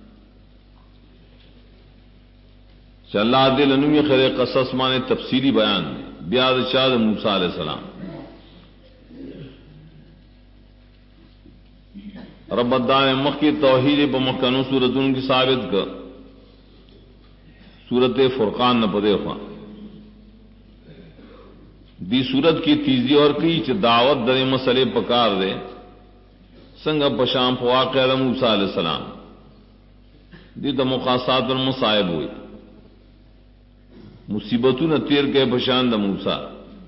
چ اللہ دل انمی خیر قصص مانے تفصیلی بیان دے بیاد شاد موسیٰ علیہ السلام رب الدان مخی توحید بمکنو سورتون کی ثابت کا سورت فرقان نہ پدے خواہ دی صورت کی تیزی اور کی چ دعوت در مسئلے پکار دے سنگ پشام واقع موسیٰ علیہ السلام دی تو مقاصات اور مصائب ہوئی مصیبتوں نے تیر کے پشان د موسیٰ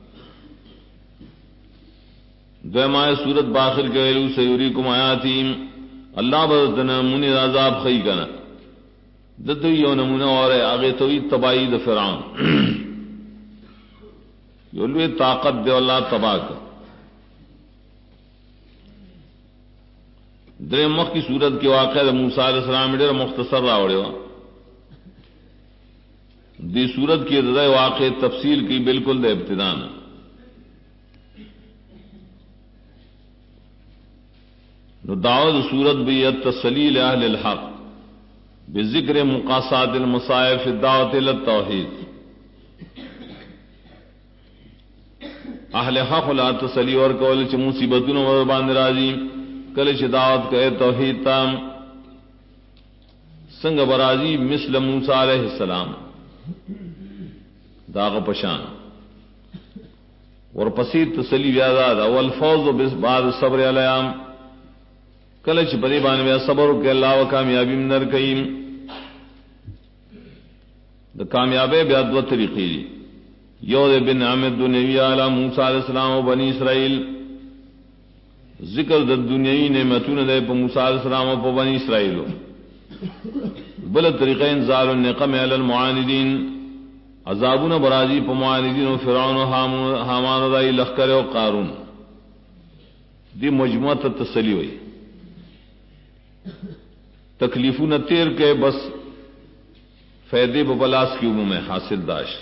دویمائے صورت باخر کے ویلو سیوریکم آیاتیم اللہ بدتنا منی عذاب خی کنا ددوی یو نمونہ اور آگے توی تباہی د فرعون یولوی طاقت دے اللہ تباہ کا درے مخ کی صورت کے واقعہ موسیٰ علیہ السلام ڈیر مختصر راوڑے ہوا دی صورت کی رضا واقع تفصیل کی بالکل دے ابتدان نو دعوت صورت بھی التسلیل اہل الحق بذکر مقاصات المصائب فی الدعوت الی التوحید اہل حق لا تسلی اور قول چ مصیبتوں ور باندھ راضی کل چ دعوت کہ توحید تام سنگ برازی مثل موسی علیہ السلام داغ پشان اور پسید تسلی بیازاد اول فوز بعد صبر علیام کل چ بری بان میں صبر کہ اللہ و کامیابی منر کئیم دا کامیابی بیا دو طریقے دی یو دے بن عامد دنیوی علی موسیٰ علیہ السلام و بنی اسرائیل ذکر دا دنیوی نعمتون دے پا موسیٰ علیہ السلام و پا بنی اسرائیل بل طریقہ انزال النقم علی المعاندین عذابون برازی پا معاندین و فرعون و حامان دائی لخکر و قارون دی مجموعت تسلی ہوئی تکلیفون تیر کے بس فیدے ببلاس کی عموم میں حاصل داشت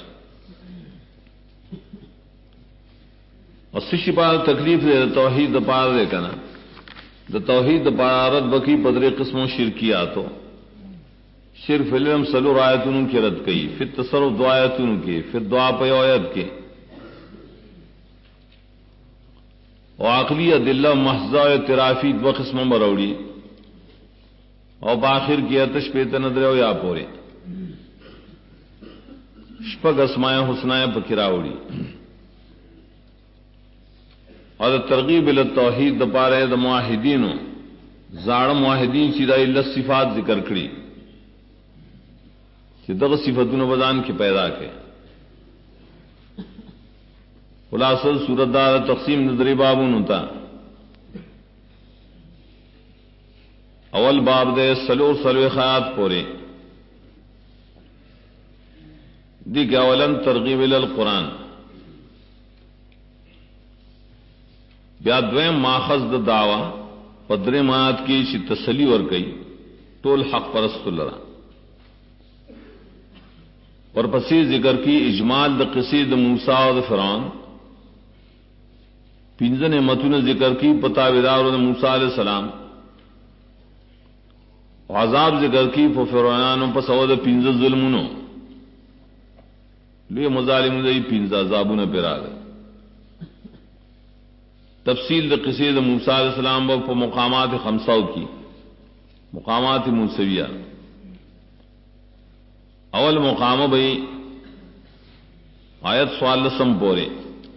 اور سشی پار تکلیف دے توحید دا پار دے کنا دا توحید دا پارت بکی پدرے قسموں شرکیاتو شرف علم سلور آیتون کی رد کئی پھر تصرف دو آیتون کی پھر دعا پہ آیت کے اور عقلی دلہ محضہ اعترافی دو قسموں بروڑی اور باخر کی اتش پیت نظر ہو یا پورے شپگ اسمائے حسنائے پکراوڑی اور ترغیب التوحید د پارے د معاہدینو زاڑ معاہدین چې د الله صفات ذکر کړي چې دغه صفاتونه بدن کې پیدا کړي خلاصہ سورۃ دار تقسیم نظری بابون ہوتا اول باب دے سلو خیات پورے دی کہ اولن ترغیب القرآن بیا دویم ماخذ د دعوی پدر مات کی چی تسلی ور گئی ټول حق پرست لرا اور پسی ذکر کی اجمال د قصید موسی او د فرعون پنځه نعمتونه ذکر کی پتا ودار د موسی علیہ السلام عذاب ذکر کی فرعونانو پس او د پنځه ظلمونو لوی مظالم دی پنځه عذابونه پیراغ تفصیل د قصید موسی علیہ السلام په مقامات خمسو کی مقامات موسویہ اول مقام بھئی آیت سوال لسم پورے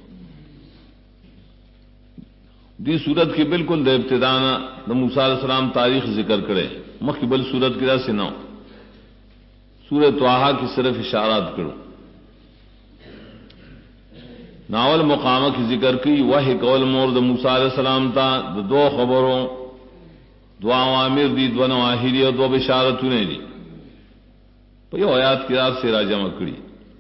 دی صورت کی بالکل د ابتدانا د موسی علیہ السلام تاریخ ذکر کرے مخبل صورت کی سے نو سورۃ طٰہٰ کی صرف اشارات کرو ناول مقامہ کی ذکر کی وحی قول مورد موسیٰ علیہ السلام تا دو خبروں دو عوامر دی دو نواہی دی اور دو بشارتوں نے دی پہ آیات کی رات سے راجہ مکڑی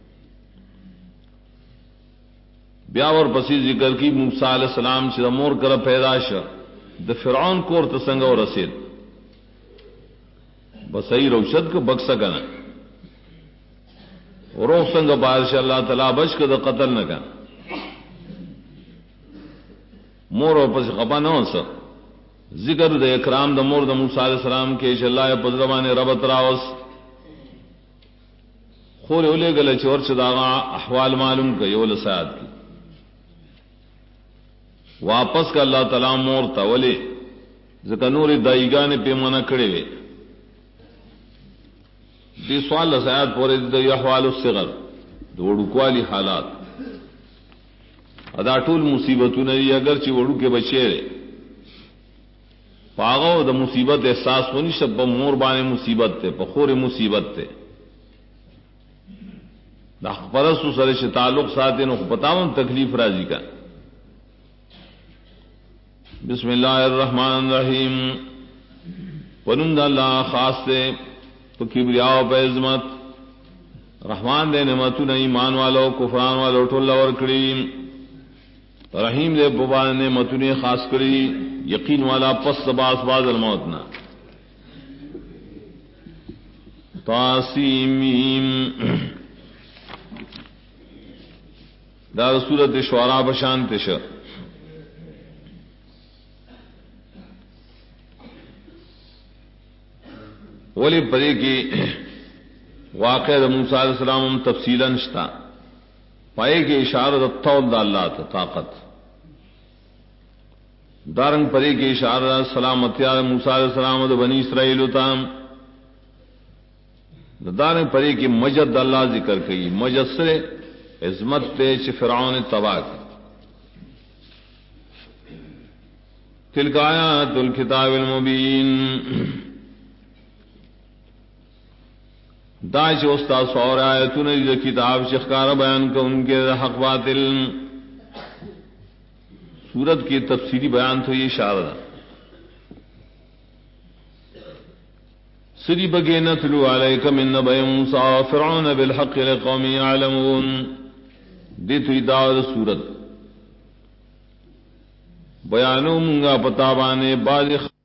بیاور پسی ذکر کی موسیٰ علیہ السلام سے مور کر پیداش د فرعون کور تسنگ اور رسید بسئی روشد کو بک سکنا روح سنگ بادشاہ اللہ تعالیٰ بچ کے د قتل نہ کنا مور او پس خپا نہ ہو سر ذکر د اکرام د مور د موسی علیہ السلام کے اللہ پزرمان ربط راوس خور اولے گلے چور چداغا احوال معلوم کا یول سعد کی واپس کا اللہ تعالی مور تا ولی ذکر نور دایگان پیمانہ کھڑے ہوئے دی سوال سعد پورے د احوال الصغر دوڑ کوالی حالات ادا ټول مصیبتونه دی اگر چې وړو کې بچي پاغو د مصیبت احساس ونی شپ مور باندې مصیبت ته په خور مصیبت ته دا پرستو سره چې تعلق ساتي نو پتاون تکلیف راځي کا بسم اللہ الرحمن الرحیم پنند اللہ خاص سے تو کبریا و عظمت رحمان دے نعمتوں ایمان والو کفران والو ٹول اور کریم رحیم دے ببا نعمتوں خاص کری یقین والا پس باس باز الموتنا تاسیم دا سورت شعراء بشانتش ولی پدے کی واقع موسیٰ علیہ السلام تفصیلا نشتا پائے کی اشارت الطول دا اللہ تا طاقت دارنگ پدے کی اشارت سلامتی موسیٰ علیہ السلام دا بنی اسرائیل تا دارنگ پدے کی مجد دا اللہ ذکر کئی مجد سے عظمت تے چھ فرعون تباہ کی تلک آیات الکتاب المبین داعش استاد سور آیتون کتاب شخکار بیان کا ان کے حق باطل سورت کی تفصیلی بیان تو یہ اشارہ سری بگے نتلو علیک من نبأ موسیٰ فرعون بالحق لقوم یعلمون دیتوی دعوت سورت بیانوں منگا پتابانے بعض